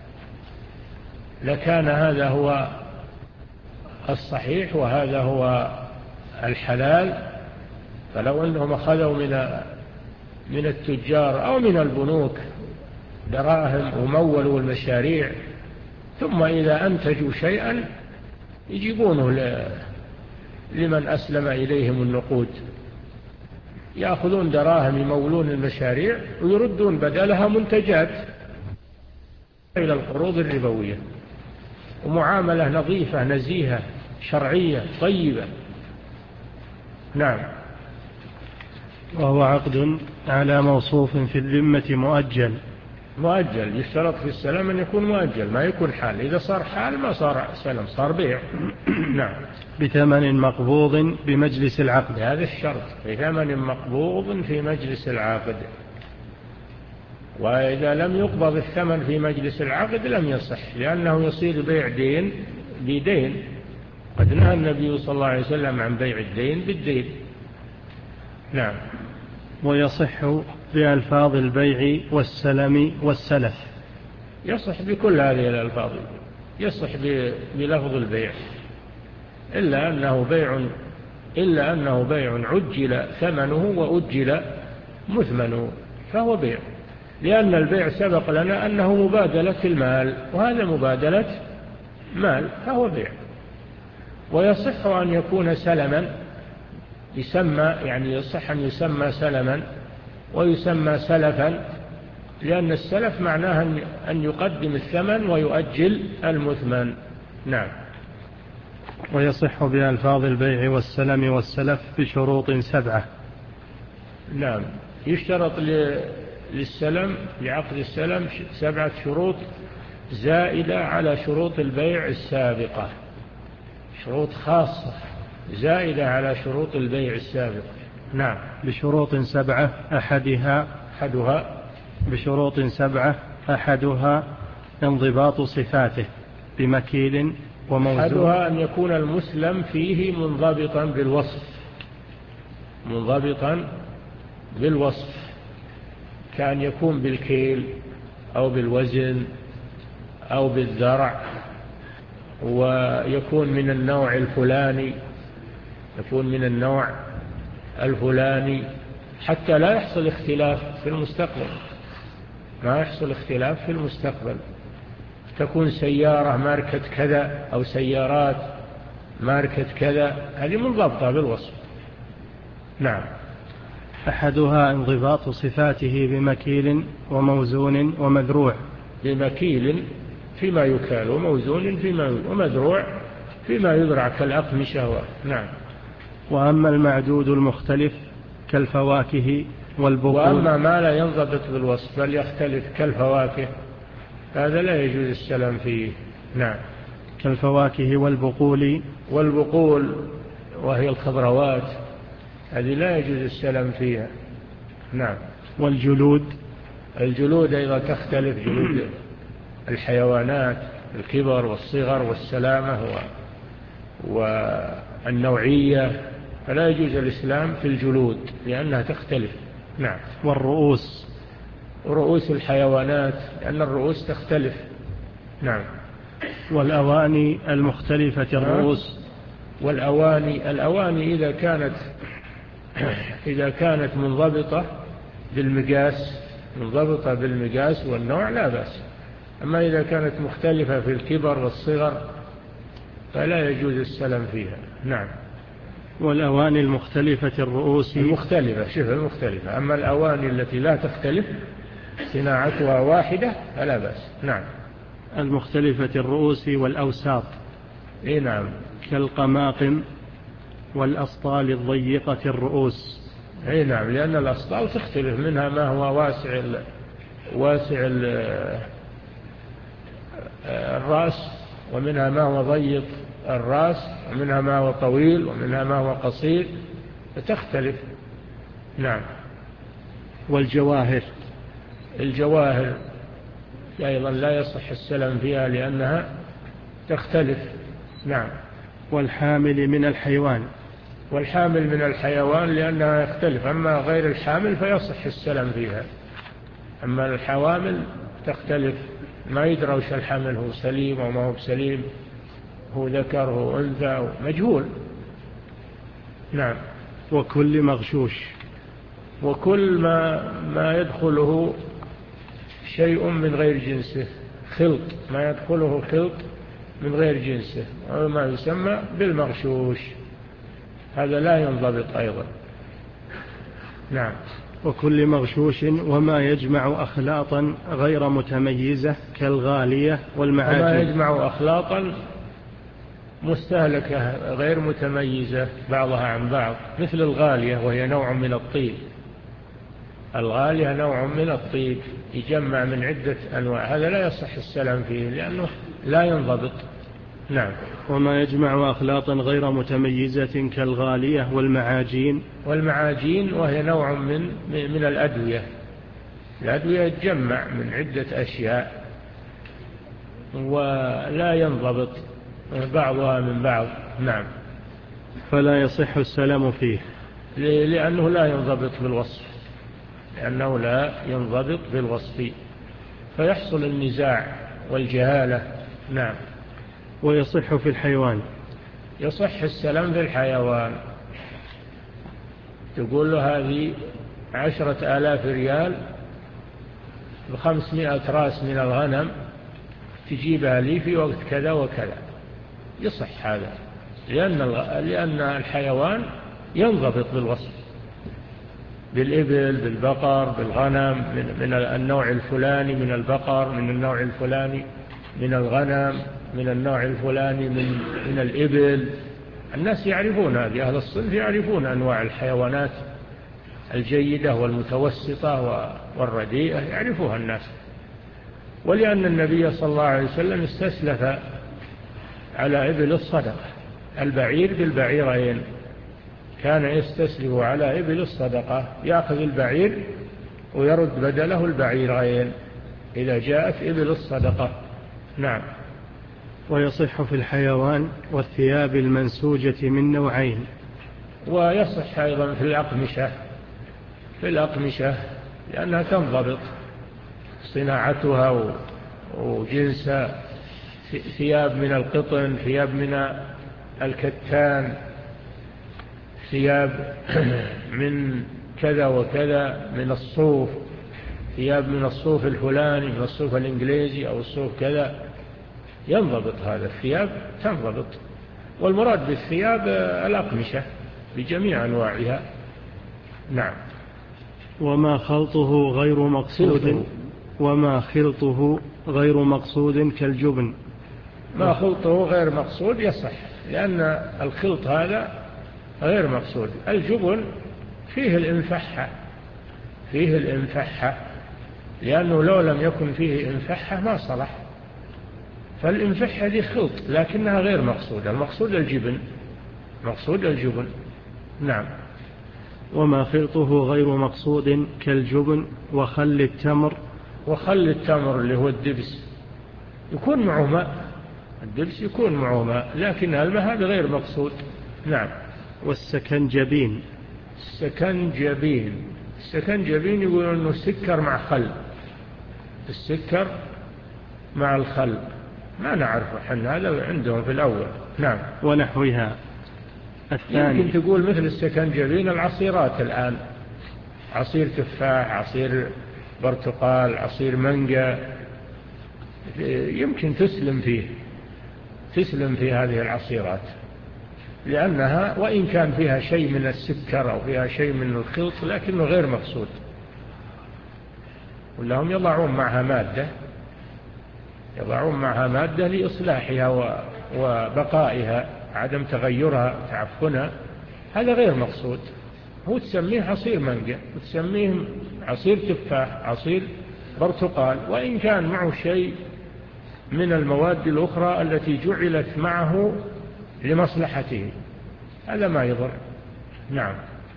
لكان هذا هو الصحيح وهذا هو الحلال. فلو أنهم أخذوا من من التجار أو من البنوك دراهم ومولوا المشاريع، ثم إذا أنتجوا شيئا يجيبونه لمن أسلم إليهم النقود، يأخذون دراهم يمولون المشاريع ويردون بدلها منتجات إلى القروض الربوية، ومعاملة نظيفة نزيهة شرعية طيبة. نعم. وهو عقد على موصوف في الذمة مؤجل. مؤجل يشترط في السلام أن يكون مؤجل، ما يكون حال. إذا صار حال ما صار سلم، صار بيع. نعم. بثمن مقبوض بمجلس العقد. هذا الشرط، بثمن مقبوض في مجلس العقد. وإذا لم يقبض الثمن في مجلس العقد لم يصح، لأنه يصير بيع دين بدين. قد نهى النبي صلى الله عليه وسلم عن بيع الدين بالدين. نعم. ويصح بألفاظ البيع والسلم والسلف. يصح بكل هذه الألفاظ، يصح بلفظ البيع، إلا أنه بيع إلا أنه بيع عجل ثمنه وأجل مثمنه فهو بيع، لأن البيع سبق لنا أنه مبادلة المال، وهذا مبادلة مال فهو بيع. ويصح أن يكون سلما، يسمى يعني يصح أن يسمى سلما ويسمى سلفا، لأن السلف معناه أن يقدم الثمن ويؤجل المثمن. نعم. ويصح بألفاظ البيع والسلم والسلف بشروط سبعة. نعم. يشترط للسلم لعقد السلم سبعة شروط زائدة على شروط البيع السابقة، شروط خاصة زائدة على شروط البيع السابقة. نعم. بشروط سبعة أحدها أحدها بشروط سبعة أحدها انضباط صفاته بمكيل وموزون. أحدها أن يكون المسلم فيه منضبطا بالوصف، منضبطا بالوصف، كان يكون بالكيل أو بالوزن أو بالذرع، ويكون من النوع الفلاني، يكون من النوع الفلاني حتى لا يحصل اختلاف في المستقبل، ما يحصل اختلاف في المستقبل. تكون سيارة ماركة كذا أو سيارات ماركة كذا، هذه منضبطة بالوصف. نعم. أحدها انضباط صفاته بمكيل وموزون ومذروع. بمكيل فيما يكال، وموزون فيما ومذروع فيما يذرع كالأقمشة. نعم. وأما المعدود المختلف كالفواكه والبقول. وأما ما لا ينضبط بالوصف بل يختلف كالفواكه هذا لا يجوز السلام فيه. نعم. كالفواكه والبقول. والبقول وهي الخضروات هذه لا يجوز السلام فيها. نعم. والجلود. الجلود أيضا تختلف، جلود الحيوانات الكبر والصغر والسلامة والنوعية، فلا يجوز الإسلام في الجلود لأنها تختلف. نعم. والرؤوس، رؤوس الحيوانات لأن الرؤوس تختلف. نعم. والأواني المختلفة الرؤوس. والأواني الأواني إذا كانت إذا كانت منضبطة بالمقاس منضبطة بالمقاس والنوع لا بأس. أما إذا كانت مختلفة في الكبر والصغر فلا يجوز السلم فيها. نعم. والأواني المختلفة الرؤوس. المختلفة شبه المختلفة. أما الأواني التي لا تختلف صناعتها واحدة فلا بأس. نعم. المختلفة الرؤوس والأوساط. إيه نعم. كالقماقم والأسطال الضيقة الرؤوس. إيه نعم، لأن الأسطال تختلف، منها ما هو واسع ال... واسع ال... الرأس، ومنها ما هو ضيق الرأس، ومنها ما هو طويل، ومنها ما هو قصير، فتختلف. نعم. والجواهر. الجواهر أيضا لا يصح السلم فيها لأنها تختلف. نعم. والحامل من الحيوان. والحامل من الحيوان لأنها يختلف. أما غير الحامل فيصح السلم فيها. أما الحوامل تختلف، ما يدرى وش الحمل، هو سليم أو ما هو بسليم، هو ذكر هو أنثى مجهول. نعم. وكل مغشوش. وكل ما ما يدخله شيء من غير جنسه، خلط، ما يدخله خلط من غير جنسه، وما يسمى بالمغشوش، هذا لا ينضبط أيضا. نعم. وكل مغشوش وما يجمع أخلاطا غير متميزة كالغالية والمعاجين. وما يجمع أخلاطا مستهلكة غير متميزة بعضها عن بعض، مثل الغالية وهي نوع من الطيب. الغالية نوع من الطيب يجمع من عدة أنواع، هذا لا يصح السلام فيه لأنه لا ينضبط. نعم. وما يجمع أخلاطا غير متميزة كالغالية والمعاجين. والمعاجين وهي نوع من من الأدوية. الأدوية تجمع من عدة أشياء ولا ينضبط بعضها من بعض. نعم. فلا يصح السلام فيه لأنه لا ينضبط بالوصف لأنه لا ينضبط بالوصف فيحصل النزاع والجهالة. نعم. ويصح في الحيوان. يصح السلام في الحيوان، تقول له هذه عشرة آلاف ريال بخمسمائة راس من الغنم تجيبها لي في وقت كذا وكذا، يصح هذا لأن لأن الحيوان ينضبط بالوصف، بالإبل بالبقر بالغنم، من, من النوع الفلاني من البقر، من النوع الفلاني من الغنم، من النوع الفلاني من, من الإبل. الناس يعرفون هذه، أهل الصنف يعرفون أنواع الحيوانات الجيدة والمتوسطة والرديئة، يعرفوها الناس. ولأن النبي صلى الله عليه وسلم استسلف على إبل الصدقة، البعير بالبعيرين، كان يستسلف على إبل الصدقة، يأخذ البعير ويرد بدله البعيرين إذا جاءت إبل الصدقة. نعم. ويصح في الحيوان والثياب المنسوجة من نوعين. ويصح أيضا في الأقمشة في الأقمشة لأنها تنضبط صناعتها وجنسها، ثياب من القطن، ثياب من الكتان، ثياب من كذا وكذا من الصوف، ثياب من الصوف الفلاني، من الصوف الإنجليزي أو الصوف كذا، ينضبط هذا، الثياب تنضبط. والمراد بالثياب الأقمشة بجميع أنواعها. نعم. وما خلطه غير مقصود وما خلطه غير مقصود كالجبن. ما خلطه غير مقصود يصح لأن الخلط هذا غير مقصود. الجبن فيه الانفحة فيه الانفحة لأنه لو لم يكن فيه انفحة ما صلح، فالانفحة دي خلط لكنها غير مقصود، المقصود الجبن مقصود الجبن. نعم. وما خلطه غير مقصود كالجبن وخل التمر. وخل التمر اللي هو الدبس يكون معه ماء الدبس يكون معه ماء، لكن الماء هذا غير مقصود. نعم. والسكنجبين. السكنجبين السكنجبين يقولون أنه سكر مع خل، السكر مع الخل، ما نعرف حنا، هذا عندهم في الأول. نعم. ونحوها. الثاني يمكن تقول مثل السكنجبين العصيرات الآن، عصير تفاح، عصير برتقال، عصير مانجا، يمكن تسلم فيه تسلم في هذه العصيرات، لأنها وإن كان فيها شيء من السكر أو فيها شيء من الخلط لكنه غير مقصود، ولهم يضعون معها مادة يضعون معها مادة لإصلاحها وبقائها، عدم تغيرها تعفنها، هذا غير مقصود. هو تسميه عصير مانجا وتسميه عصير تفاح، عصير برتقال، وإن كان معه شيء من المواد الأخرى التي جعلت معه لمصلحته، هذا ما يضر. نعم.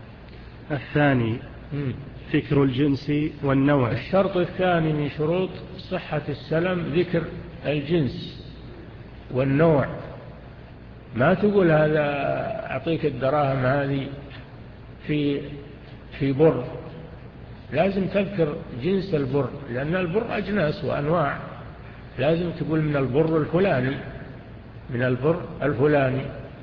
الثاني ذكر الجنس والنوع. الشرط الثاني من شروط صحة السلم ذكر الجنس والنوع. ما تقول هذا أعطيك الدراهم هذه في في بر، لازم تذكر جنس البر، لأن البر أجناس وأنواع، لازم تقول من البر الفلاني، من البر الفلاني،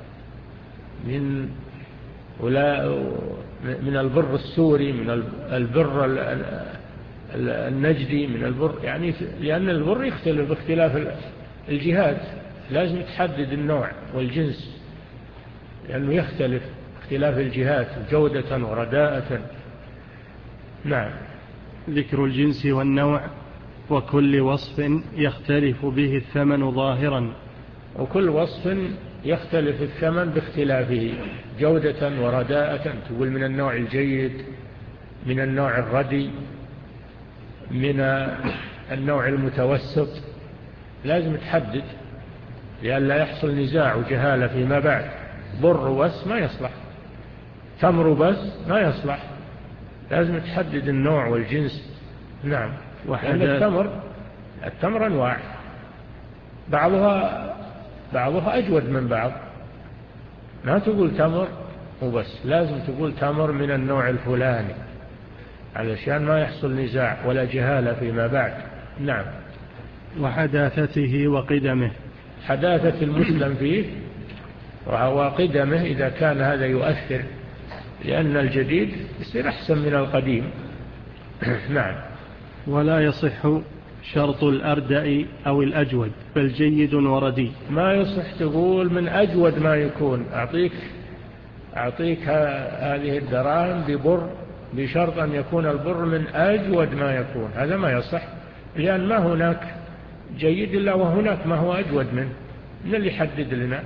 من ولا من البر السوري، من البر النجدي، من البر، يعني لأن البر يختلف باختلاف الجهات، لازم تحدد النوع والجنس لأنه يختلف اختلاف الجهات جودة ورداءة. نعم. ذكر الجنس والنوع وكل وصف يختلف به الثمن ظاهرا. وكل وصف يختلف الثمن باختلافه جودة ورداءة، تقول من النوع الجيد، من النوع الردي، من النوع المتوسط، لازم تحدد لئلا يحصل نزاع وجهالة فيما بعد. بر بس ما يصلح، تمر بس ما يصلح، لازم تحدد النوع والجنس. نعم. لأن التمر التمر أنواع، بعضها بعضها أجود من بعض، ما تقول تمر وبس، لازم تقول تمر من النوع الفلاني علشان ما يحصل نزاع ولا جهالة فيما بعد. نعم. وحداثته وقدمه. حداثة المسلم فيه وقدمه إذا كان هذا يؤثر، لأن الجديد يصير أحسن من القديم. نعم. ولا يصح شرط الأردأ أو الأجود، بل جيد وردي. ما يصح تقول من أجود ما يكون، أعطيك أعطيك هذه الدراهم ببر بشرط أن يكون البر من أجود ما يكون، هذا ما يصح، لأن ما هناك جيد إلا وهناك ما هو أجود منه، من اللي يحدد لنا،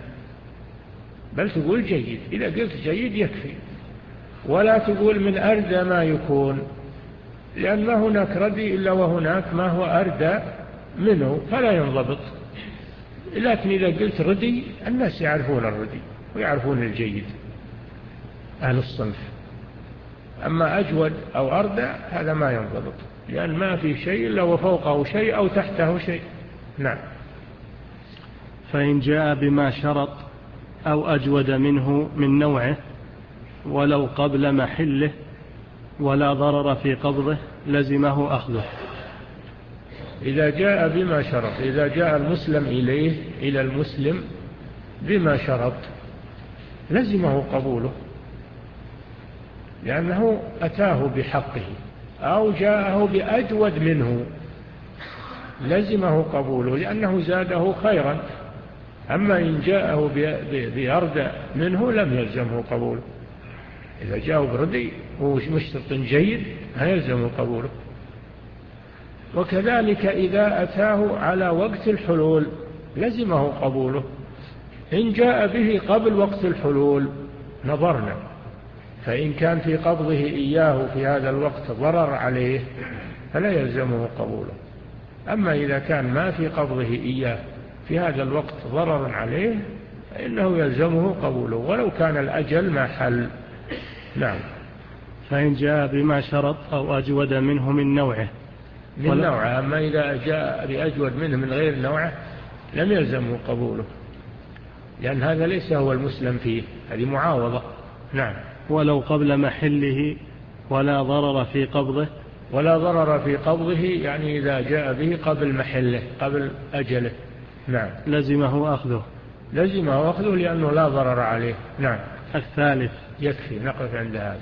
بل تقول جيد، إذا قلت جيد يكفي. ولا تقول من أردى ما يكون، لأن ما هناك ردي إلا وهناك ما هو أردى منه، فلا ينضبط. لكن إذا قلت ردي الناس يعرفون الردي ويعرفون الجيد أهل الصنف. أما أجود أو أردى هذا ما ينضبط، لأن ما في شيء إلا وفوقه شيء أو تحته شيء. نعم. فإن جاء بما شرط أو أجود منه من نوعه ولو قبل محله ولا ضرر في قبضه لزمه أخذه. إذا جاء بما شرط، إذا جاء المسلم إليه إلى المسلم بما شرط لزمه قبوله، لأنه أتاه بحقه، أو جاءه بأجود منه لزمه قبوله لأنه زاده خيرا. أما إن جاءه بأردى منه لم يلزمه قبوله. إذا جاءه بردي ومشترط جيد هيلزمه قبوله. وكذلك إذا أتاه على وقت الحلول لزمه قبوله. إن جاء به قبل وقت الحلول نظرنا، فإن كان في قبضه إياه في هذا الوقت ضرر عليه فلا يلزمه قبوله. أما إذا كان ما في قبضه إياه في هذا الوقت ضرر عليه فإنه يلزمه قبوله ولو كان الأجل ما حل. نعم. فإن جاء بما شرط أو أجود منه من نوعه من نوعه. أما إذا جاء بأجود منه من غير نوعه لم يلزمه قبوله، لأن هذا ليس هو المسلم فيه، هذه معاوضة. نعم. ولو قبل محله ولا ضرر في قبضه. ولا ضرر في قبضه يعني إذا جاء به قبل محله قبل أجله. نعم. لزمه أخذه. لزمه أخذه لأنه لا ضرر عليه. نعم. الثالث. يكفي نقف عند هذا.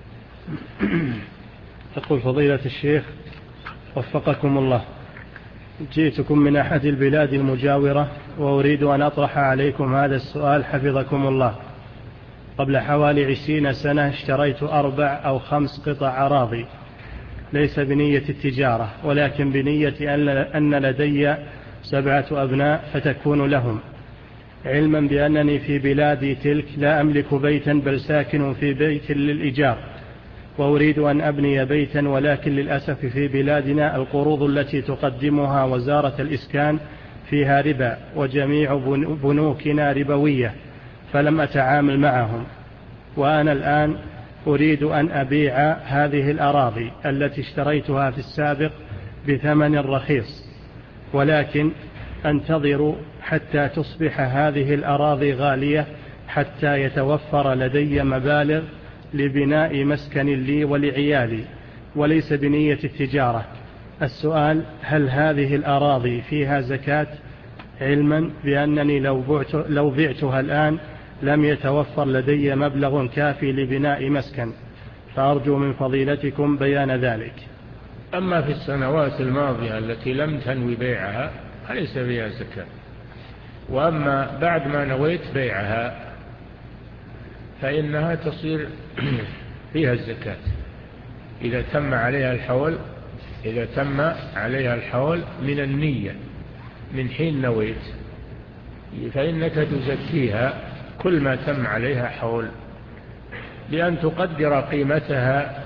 تقول فضيلة الشيخ وفقكم الله، جئتكم من أحد البلاد المجاورة وأريد أن أطرح عليكم هذا السؤال حفظكم الله. قبل حوالي عشرين سنة اشتريت أربع أو خمس قطع أراضي، ليس بنية التجارة ولكن بنية أن لدي سبعة أبناء فتكون لهم، علما بأنني في بلادي تلك لا أملك بيتا بل ساكن في بيت للإيجار، وأريد أن أبني بيتا، ولكن للأسف في بلادنا القروض التي تقدمها وزارة الإسكان فيها ربا، وجميع بنوكنا ربوية، فلم أتعامل معهم. وأنا الآن أريد أن أبيع هذه الأراضي التي اشتريتها في السابق بثمن رخيص، ولكن أنتظر حتى تصبح هذه الأراضي غالية حتى يتوفر لدي مبالغ لبناء مسكن لي ولعيالي، وليس بنية التجارة. السؤال: هل هذه الأراضي فيها زكاة، علما بأنني لو, بعت لو بعتها الآن لم يتوفر لدي مبلغ كافي لبناء مسكن، فأرجو من فضيلتكم بيان ذلك. أما في السنوات الماضية التي لم تنوي بيعها فليس فيها زكاة، وأما بعد ما نويت بيعها فإنها تصير فيها الزكاة إذا تم عليها الحول إذا تم عليها الحول من النية من حين نويت، فإنك تزكيها كل ما تم عليها حول، بأن تقدر قيمتها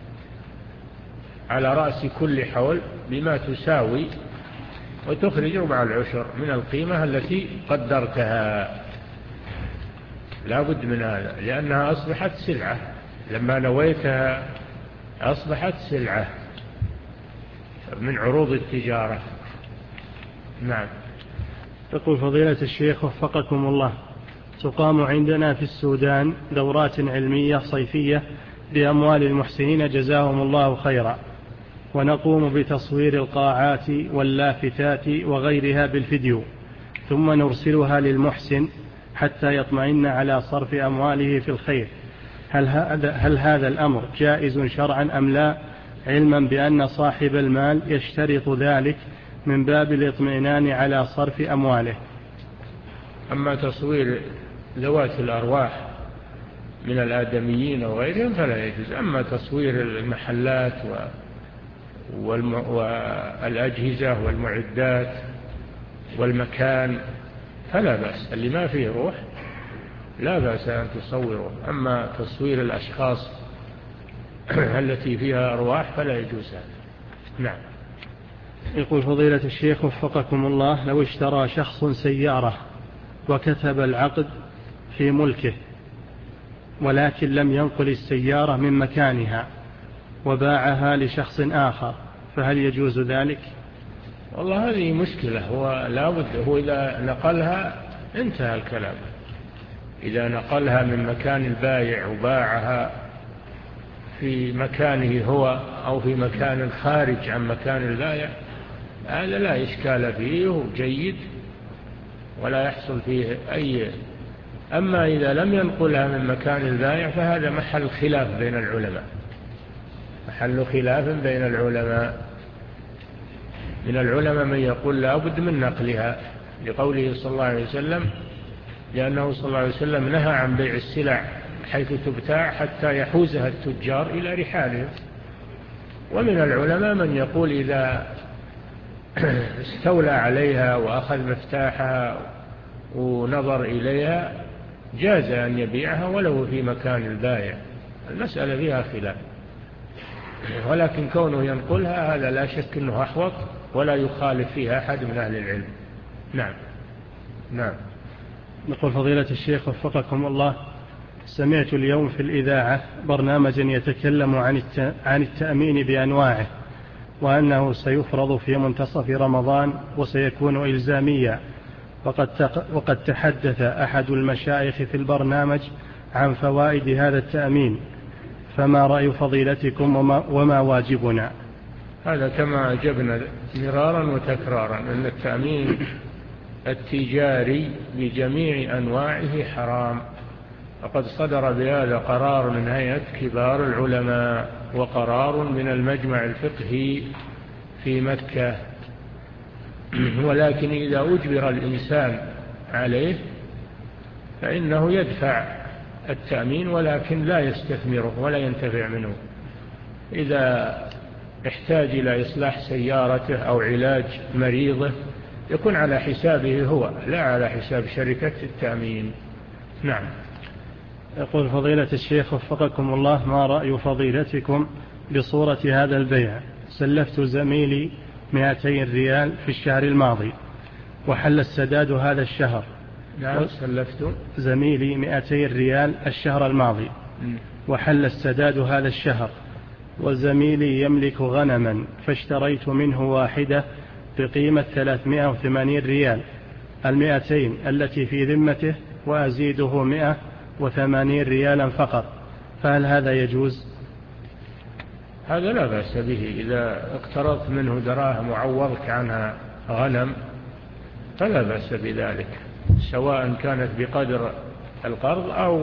على رأس كل حول بما تساوي، وتخرج ربع العشر من القيمة التي قدرتها. لا بد من هذا، لأنها أصبحت سلعة، لما نويتها أصبحت سلعة من عروض التجارة. نعم. تقول فضيلة الشيخ وفقكم الله، تقام عندنا في السودان دورات علمية صيفية بأموال المحسنين جزاهم الله خيرا، ونقوم بتصوير القاعات واللافتات وغيرها بالفيديو، ثم نرسلها للمحسن حتى يطمئن على صرف أمواله في الخير. هل هذا, هل هذا الأمر جائز شرعا أم لا، علما بأن صاحب المال يشترط ذلك من باب الاطمئنان على صرف أمواله؟ أما تصوير ذوات الأرواح من الآدميين وغيرهم فلا يجوز. أما تصوير المحلات والم... والأجهزة والمعدات والمكان فلا بأس، اللي ما فيه روح لا بأس أن تصوره. أما تصوير الأشخاص التي فيها أرواح فلا يجوز هذا. نعم. يقول فضيلة الشيخ وفقكم الله، لو اشترى شخص سيارة وكتب العقد في ملكه ولكن لم ينقل السيارة من مكانها وباعها لشخص آخر، فهل يجوز ذلك؟ والله هذه مشكلة، هو لا بد، هو إذا نقلها انتهى الكلام. إذا نقلها من مكان البائع وباعها في مكانه هو أو في مكان خارج عن مكان البائع هذا لا إشكال فيه وجيد ولا يحصل فيه أي. أما إذا لم ينقلها من مكان البائع فهذا محل خلاف بين العلماء، محل خلاف بين العلماء. من العلماء من يقول لا بد من نقلها لقوله صلى الله عليه وسلم، لأنه صلى الله عليه وسلم نهى عن بيع السلع حيث تبتاع حتى يحوزها التجار إلى رحالهم. ومن العلماء من يقول إذا استولى عليها وأخذ مفتاحها ونظر إليها جاز أن يبيعها ولو في مكان البائع. المسألة فيها خلاف، ولكن كونه ينقلها هذا لا شك أنه أحوط ولا يخالف فيها أحد من أهل العلم. نعم. نعم. نقول فضيلة الشيخ وفقكم الله، سمعت اليوم في الإذاعة برنامجا يتكلم عن عن التأمين بأنواعه، وأنه سيفرض في منتصف رمضان وسيكون إلزاميا وقد, وقد تحدث أحد المشايخ في البرنامج عن فوائد هذا التأمين، فما رأي فضيلتكم وما, وما واجبنا؟ هذا كما أجبنا مرارا وتكرارا أن التأمين التجاري بجميع أنواعه حرام، وقد صدر بهذا قرار من هيئة كبار العلماء وقرار من المجمع الفقهي في مكة. ولكن إذا أجبر الإنسان عليه فإنه يدفع التأمين ولكن لا يستثمره ولا ينتفع منه. إذا احتاج إلى إصلاح سيارته أو علاج مريضه يكون على حسابه هو لا على حساب شركة التأمين. نعم. يقول فضيلة الشيخ وفقكم الله، ما رأي فضيلتكم بصورة هذا البيع؟ سلفت زميلي مئتين ريال في الشهر الماضي وحل السداد هذا الشهر. نعم. سلفت زميلي مئتين ريال الشهر الماضي وحل السداد هذا الشهر، وزميلي يملك غنما فاشتريت منه واحدة بقيمة ثلاثمائة وثمانين ريال، المئتين التي في ذمته وأزيده مئة وثمانين ريالا فقط، فهل هذا يجوز؟ هذا لا بأس به. إذا اقترضت منه دراهم وعوضك عنها غنم فلا بأس بذلك، سواء كانت بقدر القرض أو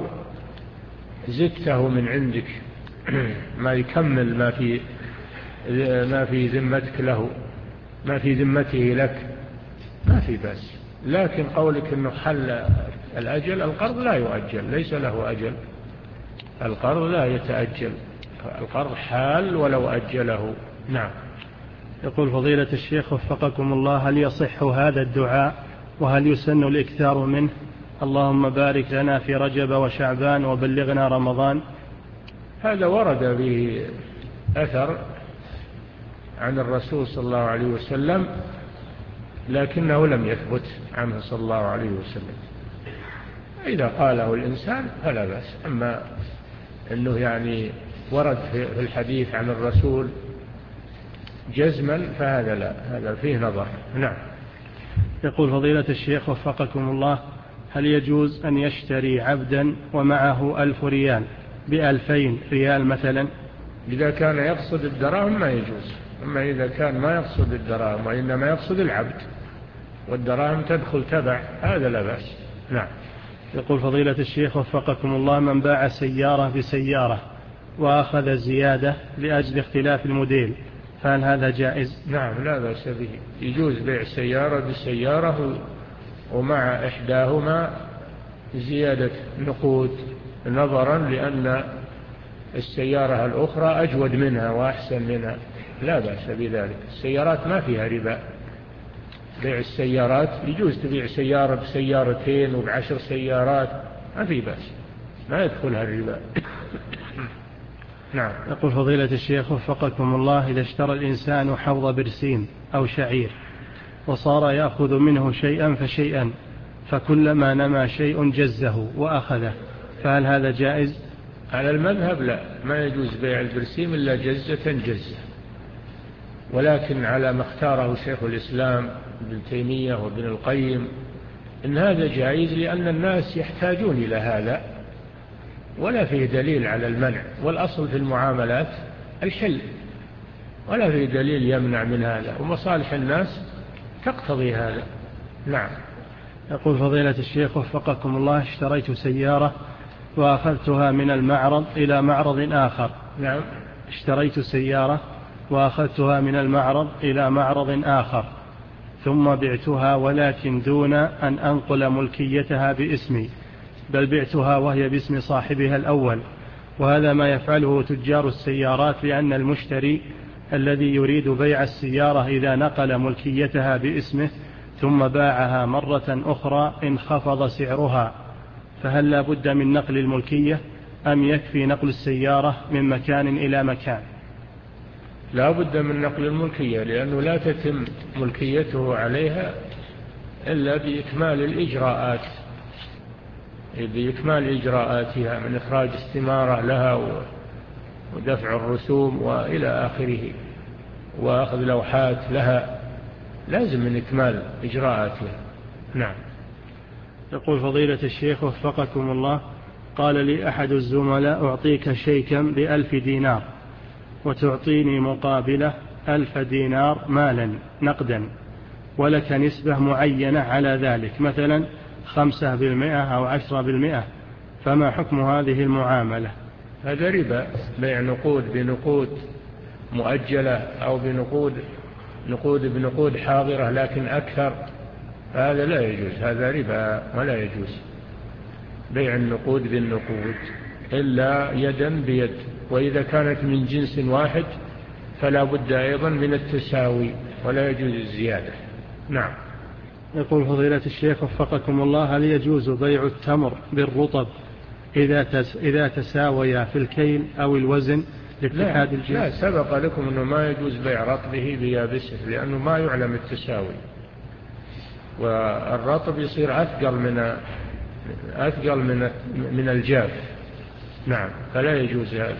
زدته من عندك ما يكمل ما في ما في ذمتك له ما في ذمته لك ما في بأس. لكن قولك أنه حل الأجل، القرض لا يؤجل، ليس له أجل، القرض لا يتأجل، القرض حال ولو أجله. نعم. يقول فضيلة الشيخ وفقكم الله، هل يصح هذا الدعاء وهل يسن الإكثار منه؟ اللهم بارك لنا في رجب وشعبان وبلغنا رمضان. هذا ورد به أثر عن الرسول صلى الله عليه وسلم لكنه لم يثبت عنه صلى الله عليه وسلم. إذا قاله الإنسان فلا بأس، أما أنه يعني ورد في الحديث عن الرسول جزما فهذا لا، هذا فيه نظر. نعم. يقول فضيلة الشيخ وفقكم الله، هل يجوز أن يشتري عبدا ومعه ألف ريال بألفين ريال مثلا؟ إذا كان يقصد الدراهم ما يجوز، أما إذا كان ما يقصد الدراهم وإنما يقصد العبد والدراهم تدخل تبع هذا لا بأس. نعم. يقول فضيلة الشيخ وفقكم الله، من باع سيارة بسيارة وأخذ زيادة لأجل اختلاف الموديل فهل هذا جائز؟ نعم لا بأس به، يجوز بيع سيارة بسيارة ومع إحداهما زيادة نقود نظرا لأن السيارة الأخرى أجود منها وأحسن منها، لا بأس بذلك. السيارات ما فيها ربا، بيع السيارات يجوز تبيع سيارة بسيارتين وبعشر سيارات ما في بأس، ما يدخلها الربا. نعم. يقول فضيلة الشيخ وفقكم الله، إذا اشترى الإنسان حوض برسيم أو شعير وصار يأخذ منه شيئا فشيئا فكلما نمى شيء جزه وأخذه فهل هذا جائز؟ على المذهب لا، ما يجوز بيع البرسيم إلا جزة جزة، ولكن على ما اختاره شيخ الإسلام ابن تيمية وابن القيم إن هذا جائز لأن الناس يحتاجون إلى هذا ولا فيه دليل على المنع، والأصل في المعاملات الحل ولا فيه دليل يمنع من هذا، ومصالح الناس تقتضي هذا. نعم. يقول فضيلة الشيخ وفقكم الله، اشتريت سيارة وأخذتها من المعرض إلى معرض آخر. نعم. اشتريت سيارة وأخذتها من المعرض إلى معرض آخر ثم بعتها ولكن دون أن أنقل ملكيتها باسمي، بل بعتها وهي باسم صاحبها الأول، وهذا ما يفعله تجار السيارات، لأن المشتري الذي يريد بيع السيارة إذا نقل ملكيتها باسمه ثم باعها مرة أخرى انخفض سعرها، فهل لا بد من نقل الملكية أم يكفي نقل السيارة من مكان إلى مكان؟ لا بد من نقل الملكية، لأنه لا تتم ملكيته عليها إلا بإكمال الإجراءات بإكمال إجراءاتها من إخراج استمارة لها ودفع الرسوم وإلى آخره وأخذ لوحات لها، لازم من إكمال إجراءاتها. نعم. يقول فضيلة الشيخ وفقكم الله، قال لي أحد الزملاء أعطيك شيكا بألف دينار وتعطيني مقابله ألف دينار مالا نقدا، ولك نسبة معينة على ذلك، مثلا خمسة بالمئة أو عشرة بالمئة، فما حكم هذه المعاملة؟ هذا ربا، بيع نقود بنقود مؤجلة أو بنقود نقود بنقود حاضرة لكن أكثر، هذا لا يجوز، هذا ربا ولا يجوز بيع النقود بالنقود إلا يدا بيد، وإذا كانت من جنس واحد فلا بد أيضا من التساوي ولا يجوز الزيادة. نعم. يقول فضيلة الشيخ وفقكم الله، هل يجوز بيع التمر بالرطب إذا إذا تساويا في الكيل أو الوزن لاتحاد الجنس؟ لا, لا سبق لكم أنه ما يجوز بيع رطبه بيابسه لأنه ما يعلم التساوي، والرطب يصير أثقل من أثقل من من الجاف. نعم، فلا يجوز هذا.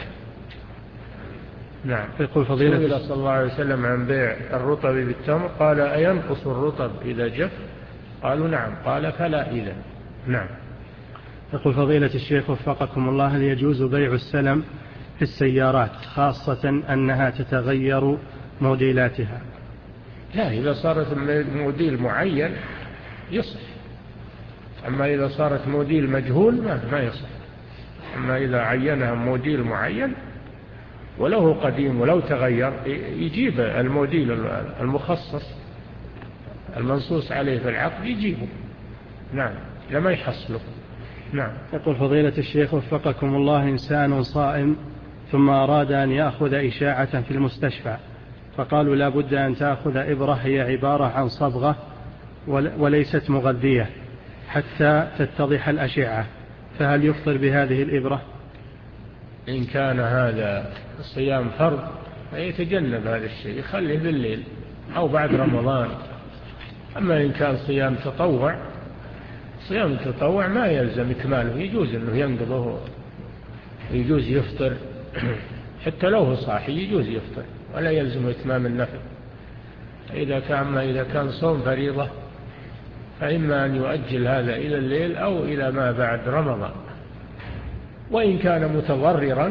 نعم. يقول فضيلة سئل صلى الله عليه وسلم عن بيع الرطب بالتمر قال أينقص الرطب إذا جف؟ قالوا نعم، قال فلا إذا. نعم. يقول فضيلة الشيخ وفقكم الله، هل يجوز بيع السلم في السيارات خاصة أنها تتغير موديلاتها؟ لا، إذا صارت موديل معين يصح، أما إذا صارت موديل مجهول ما يصح. أما إذا عينها موديل معين ولو قديم ولو تغير يجيب الموديل المخصص المنصوص عليه في العقد يجيبه. نعم، لما يحصله. نعم. يقول فضيلة الشيخ وفقكم الله، إنسان صائم ثم أراد أن يأخذ إشاعة في المستشفى، فقالوا لا بد أن تأخذ إبرة هي عبارة عن صبغة وليست مغذية حتى تتضح الأشعة، فهل يفطر بهذه الإبرة؟ إن كان هذا الصيام فرض فيتجنب هذا الشيء، يخليه بالليل أو بعد رمضان. أما إن كان صيام تطوع، صيام التطوع ما يلزم إكماله، يجوز أنه ينقضه، يجوز يفطر حتى لو هو صاحي يجوز يفطر ولا يلزم إتمام النفل. إذا كان ما إذا كان صوم فريضة فإما أن يؤجل هذا إلى الليل أو إلى ما بعد رمضان. وإن كان متضررا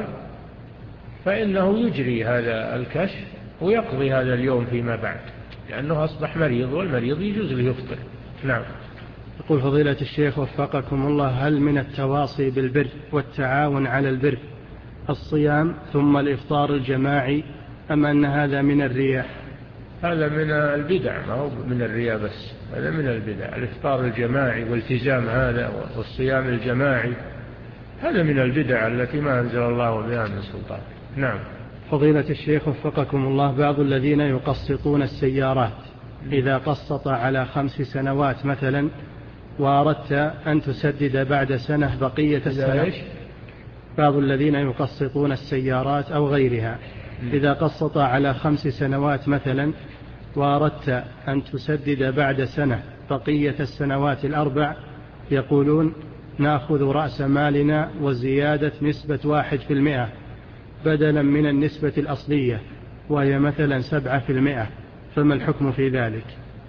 فإنه يجري هذا الكشف ويقضي هذا اليوم فيما بعد، لأنه أصبح مريض، والمريض يجوز له يفطر. نعم. يقول فضيلة الشيخ وفقكم الله، هل من التواصي بالبر والتعاون على البر الصيام ثم الإفطار الجماعي، أم أن هذا من الرياء؟ هذا من البدع، ما هو من الرياء بس، هذا من البدع. الإفطار الجماعي والتزام هذا والصيام الجماعي هذا من البدع التي ما أنزل الله بها من سلطان. نعم. فضيلة الشيخ وفقكم الله، بعض الذين يقسطون السيارات إذا قسط على خمس سنوات مثلا وأردت أن تسدد بعد سنة بقية السنة، بعض الذين يقسطون السيارات أو غيرها إذا قسط على خمس سنوات مثلا وأردت أن تسدد بعد سنة بقية السنوات الأربع، يقولون نأخذ رأس مالنا وزيادة نسبة واحد في المئة بدلا من النسبة الأصلية وهي مثلا سبعة في المئة، فما الحكم في ذلك؟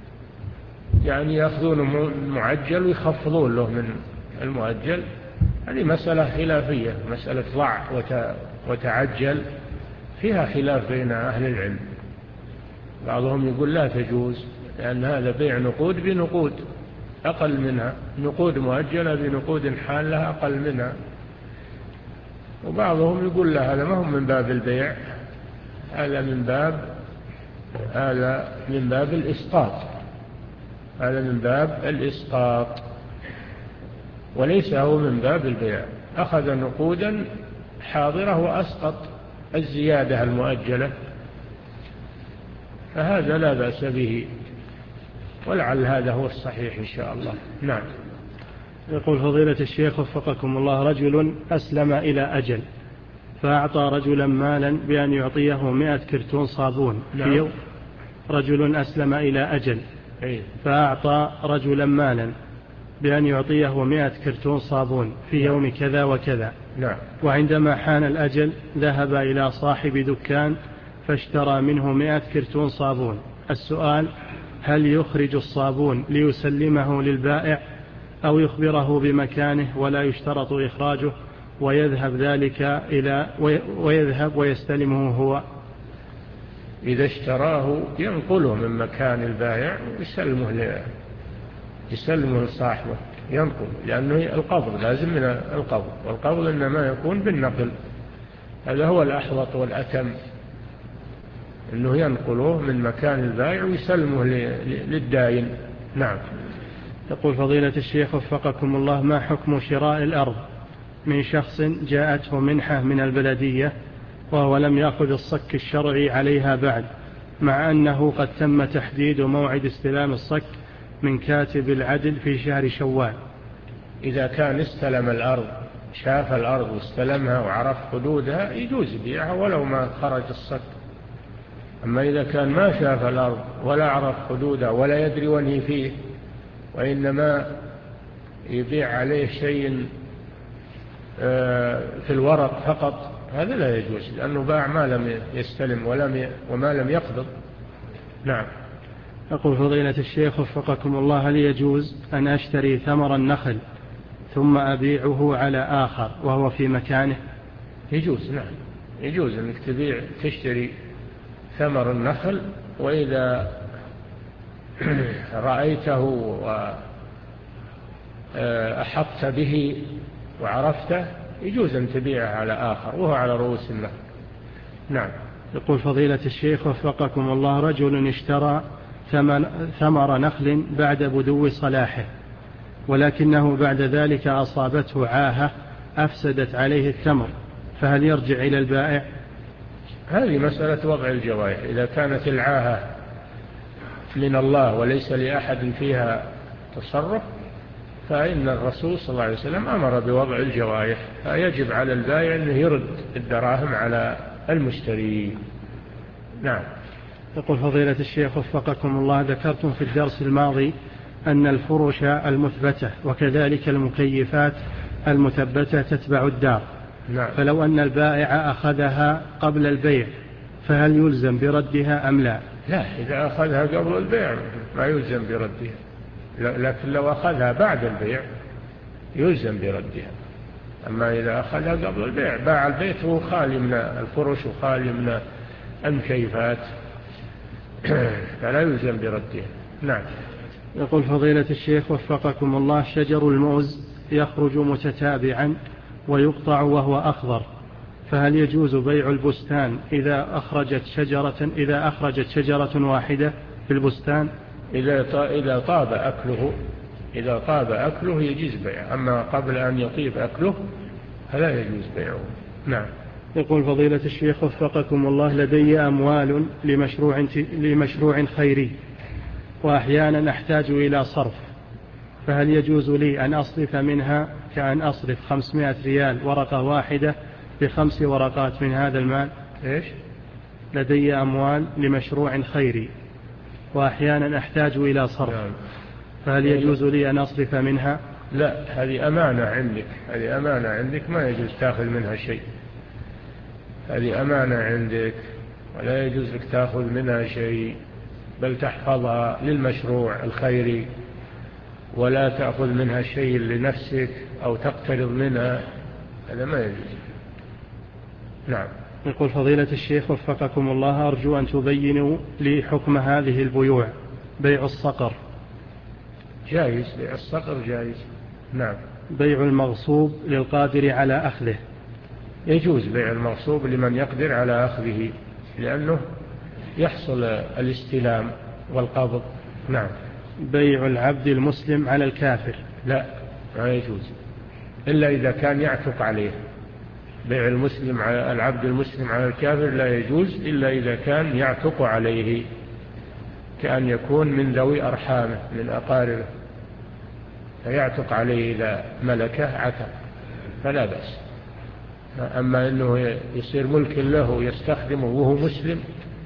يعني يأخذون المعجل ويخفضون له من المؤجل. هذه مسألة خلافية، مسألة ضع وتعجل فيها خلاف بين أهل العلم. بعضهم يقول لا تجوز لأن هذا بيع نقود بنقود أقل منها، نقود مؤجلة بنقود حالة أقل منها. وبعضهم يقول لا، هذا ما هو من باب البيع، هذا من باب هذا من باب الإسقاط، هذا من باب الإسقاط وليس هو من باب البيع. أخذ نقودا حاضرة وأسقط الزيادة المؤجلة، فهذا لا بأس به، ولعل هذا هو الصحيح إن شاء الله. نعم. يقول فضيلة الشيخ وفقكم الله، رجل أسلم إلى أجل فأعطى رجلا مالا بأن يعطيه مئة كرتون صابون. نعم. في يوم رجل أسلم إلى أجل فأعطى رجلا مالا بأن يعطيه مئة كرتون صابون في يوم كذا وكذا. نعم. وعندما حان الأجل ذهب إلى صاحب دكان فاشترى منه مئة كرتون صابون. السؤال: هل يخرج الصابون ليسلمه للبائع أو يخبره بمكانه ولا يشترط إخراجه ويذهب ذلك إلى ويذهب ويستلمه هو؟ إذا اشتراه ينقله من مكان البائع ويسلمه يسلمه لصاحبه، ينقل، لأنه القبض لازم من القبض، والقبض إنما يكون بالنقل، هذا هو الأحوط والأتم، أنه ينقله من مكان البائع ويسلمه للداين. نعم. يقول فضيلة الشيخ وفقكم الله: ما حكم شراء الأرض من شخص جاءته منحة من البلدية وهو لم يأخذ الصك الشرعي عليها بعد، مع أنه قد تم تحديد موعد استلام الصك من كاتب العدل في شهر شوال؟ إذا كان استلم الأرض، شاف الأرض واستلمها وعرف حدودها، يجوز بيعها ولو ما خرج الصك. أما إذا كان ما شاف الأرض ولا عرف حدودها ولا يدري وين هي فيه، وإنما يبيع عليه شيء في الورق فقط، هذا لا يجوز، لأنه باع ما لم يستلم ولم وما لم يقبض. نعم. يقول فضيلة الشيخ وفقكم الله: هل يجوز أن أشتري ثمر النخل ثم أبيعه على آخر وهو في مكانه؟ يجوز، نعم، يجوز أنك تبيع تشتري ثمر النخل، وإذا رأيته وأحطت به وعرفته يجوز أن تبيعه على آخر وهو على رؤوس النخل. نعم. يقول فضيلة الشيخ وفقكم الله: رجل اشترى ثمر نخل بعد بدو صلاحه، ولكنه بعد ذلك أصابته عاهة أفسدت عليه التمر، فهل يرجع إلى البائع؟ هذه مسألة وضع الجوائح، إذا كانت العاهة من الله وليس لأحد فيها تصرف، فإن الرسول صلى الله عليه وسلم أمر بوضع الجوائح، فيجب على البائع أنه يرد الدراهم على المشتري. نعم. يقول فضيلة الشيخ وفقكم الله: ذكرتم في الدرس الماضي أن الفرش المثبتة وكذلك المكيفات المثبتة تتبع الدار. نعم. فلو أن البائع أخذها قبل البيع فهل يلزم بردها أم لا؟ لا، إذا أخذها قبل البيع ما يلزم بردها، لكن لو أخذها بعد البيع يلزم بردها. أما إذا أخذها قبل البيع، باع البيت وهو خالي من الفرش وخالي من المكيفات، فلا يلزم بردها. نعم. يقول فضيلة الشيخ وفقكم الله: شجر الموز يخرج متتابعا ويقطع وهو أخضر، فهل يجوز بيع البستان إذا أخرجت شجرة إذا أخرجت شجرة واحدة في البستان؟ إذا إذا طاب أكله إذا طاب أكله يجوز بيعه، أما قبل أن يطيب أكله فلا يجوز بيعه. نعم. يقول فضيلة الشيخ وفقكم الله: لدي أموال لمشروع لمشروع خيري، وأحيانا أحتاج إلى صرف، فهل يجوز لي أن أصرف منها كأن أصرف خمسمائة ريال ورقة واحدة بخمس ورقات من هذا المال؟ إيش؟ لدي أموال لمشروع خيري وأحيانا أحتاج إلى صرف، نعم. فهل يجوز لي أن أصرف منها؟ لا، هذه أمانة عندك، هذه أمانة عندك ما يجوز تأخذ منها شيء، هذه أمانة عندك ولا يجوز لك تأخذ منها شيء، بل تحفظها للمشروع الخيري، ولا تأخذ منها شيء لنفسك أو تقترض منها، هذا ما يجوز. نعم. يقول فضيلة الشيخ وفقكم الله: أرجو أن تبينوا لي حكم هذه البيوع، بيع الصقر. جائز، بيع الصقر جائز. نعم. بيع المغصوب للقادر على أخذه. يجوز بيع المغصوب لمن يقدر على أخذه، لأنه يحصل الاستلام والقبض. نعم. بيع العبد المسلم على الكافر. لا، ما يجوز إلا إذا كان يعتق عليه. بيع المسلم على العبد المسلم على الكافر لا يجوز إلا إذا كان يعتق عليه، كأن يكون من ذوي أرحامه من أقاربه، فيعتق عليه إذا ملكه عتق فلا بأس. أما أنه يصير ملك له ويستخدمه وهو مسلم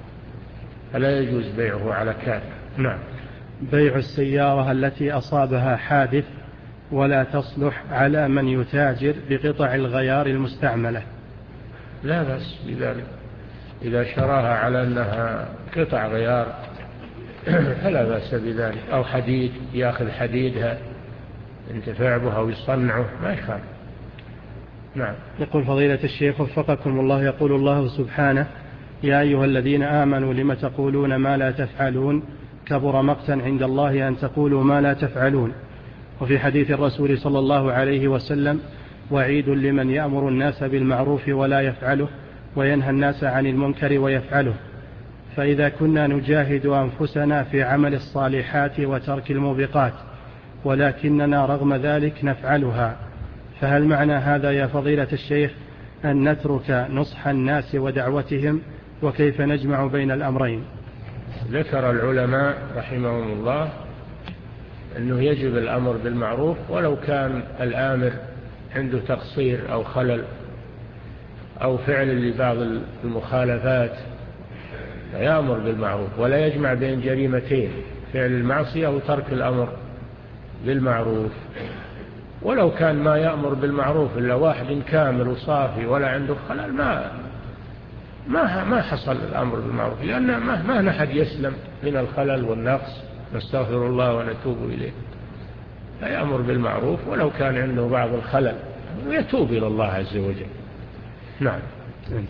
فلا يجوز بيعه على كافر. نعم. بيع السيارة التي أصابها حادث ولا تصلح على من يتاجر بقطع الغيار المستعملة. لا بأس بذلك، إذا شراها على أنها قطع غيار فلا بأس بذلك، أو حديد يأخذ حديدها ينتفع به أو يصنعه ما يخالف. نعم. يقول فضيلة الشيخ وفقكم الله، يقول الله سبحانه: يا أيها الذين آمنوا لم تقولون ما لا تفعلون كبر مقتا عند الله أن تقولوا ما لا تفعلون. وفي حديث الرسول صلى الله عليه وسلم: وعيد لمن يأمر الناس بالمعروف ولا يفعله وينهى الناس عن المنكر ويفعله. فإذا كنا نجاهد أنفسنا في عمل الصالحات وترك الموبقات ولكننا رغم ذلك نفعلها، فهل معنى هذا يا فضيلة الشيخ أن نترك نصح الناس ودعوتهم، وكيف نجمع بين الأمرين؟ ذكر العلماء رحمهم الله أنه يجب الأمر بالمعروف ولو كان الآمر عنده تقصير أو خلل أو فعل لبعض المخالفات، فيأمر بالمعروف ولا يجمع بين جريمتين: فعل المعصية وترك الأمر بالمعروف. ولو كان ما يأمر بالمعروف إلا واحد كامل وصافي ولا عنده خلل ما ما ما حصل الأمر بالمعروف، لأن ما ما نحد يسلم من الخلل والنقص، نستغفر الله ونتوب إليه. فيأمر بالمعروف ولو كان عنده بعض الخلل ويتوب إلى الله عز وجل. نعم.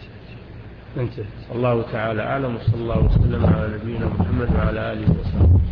أنت. الله تعالى أعلم، وصلى الله وسلم على نبينا محمد وعلى آله وصحبه.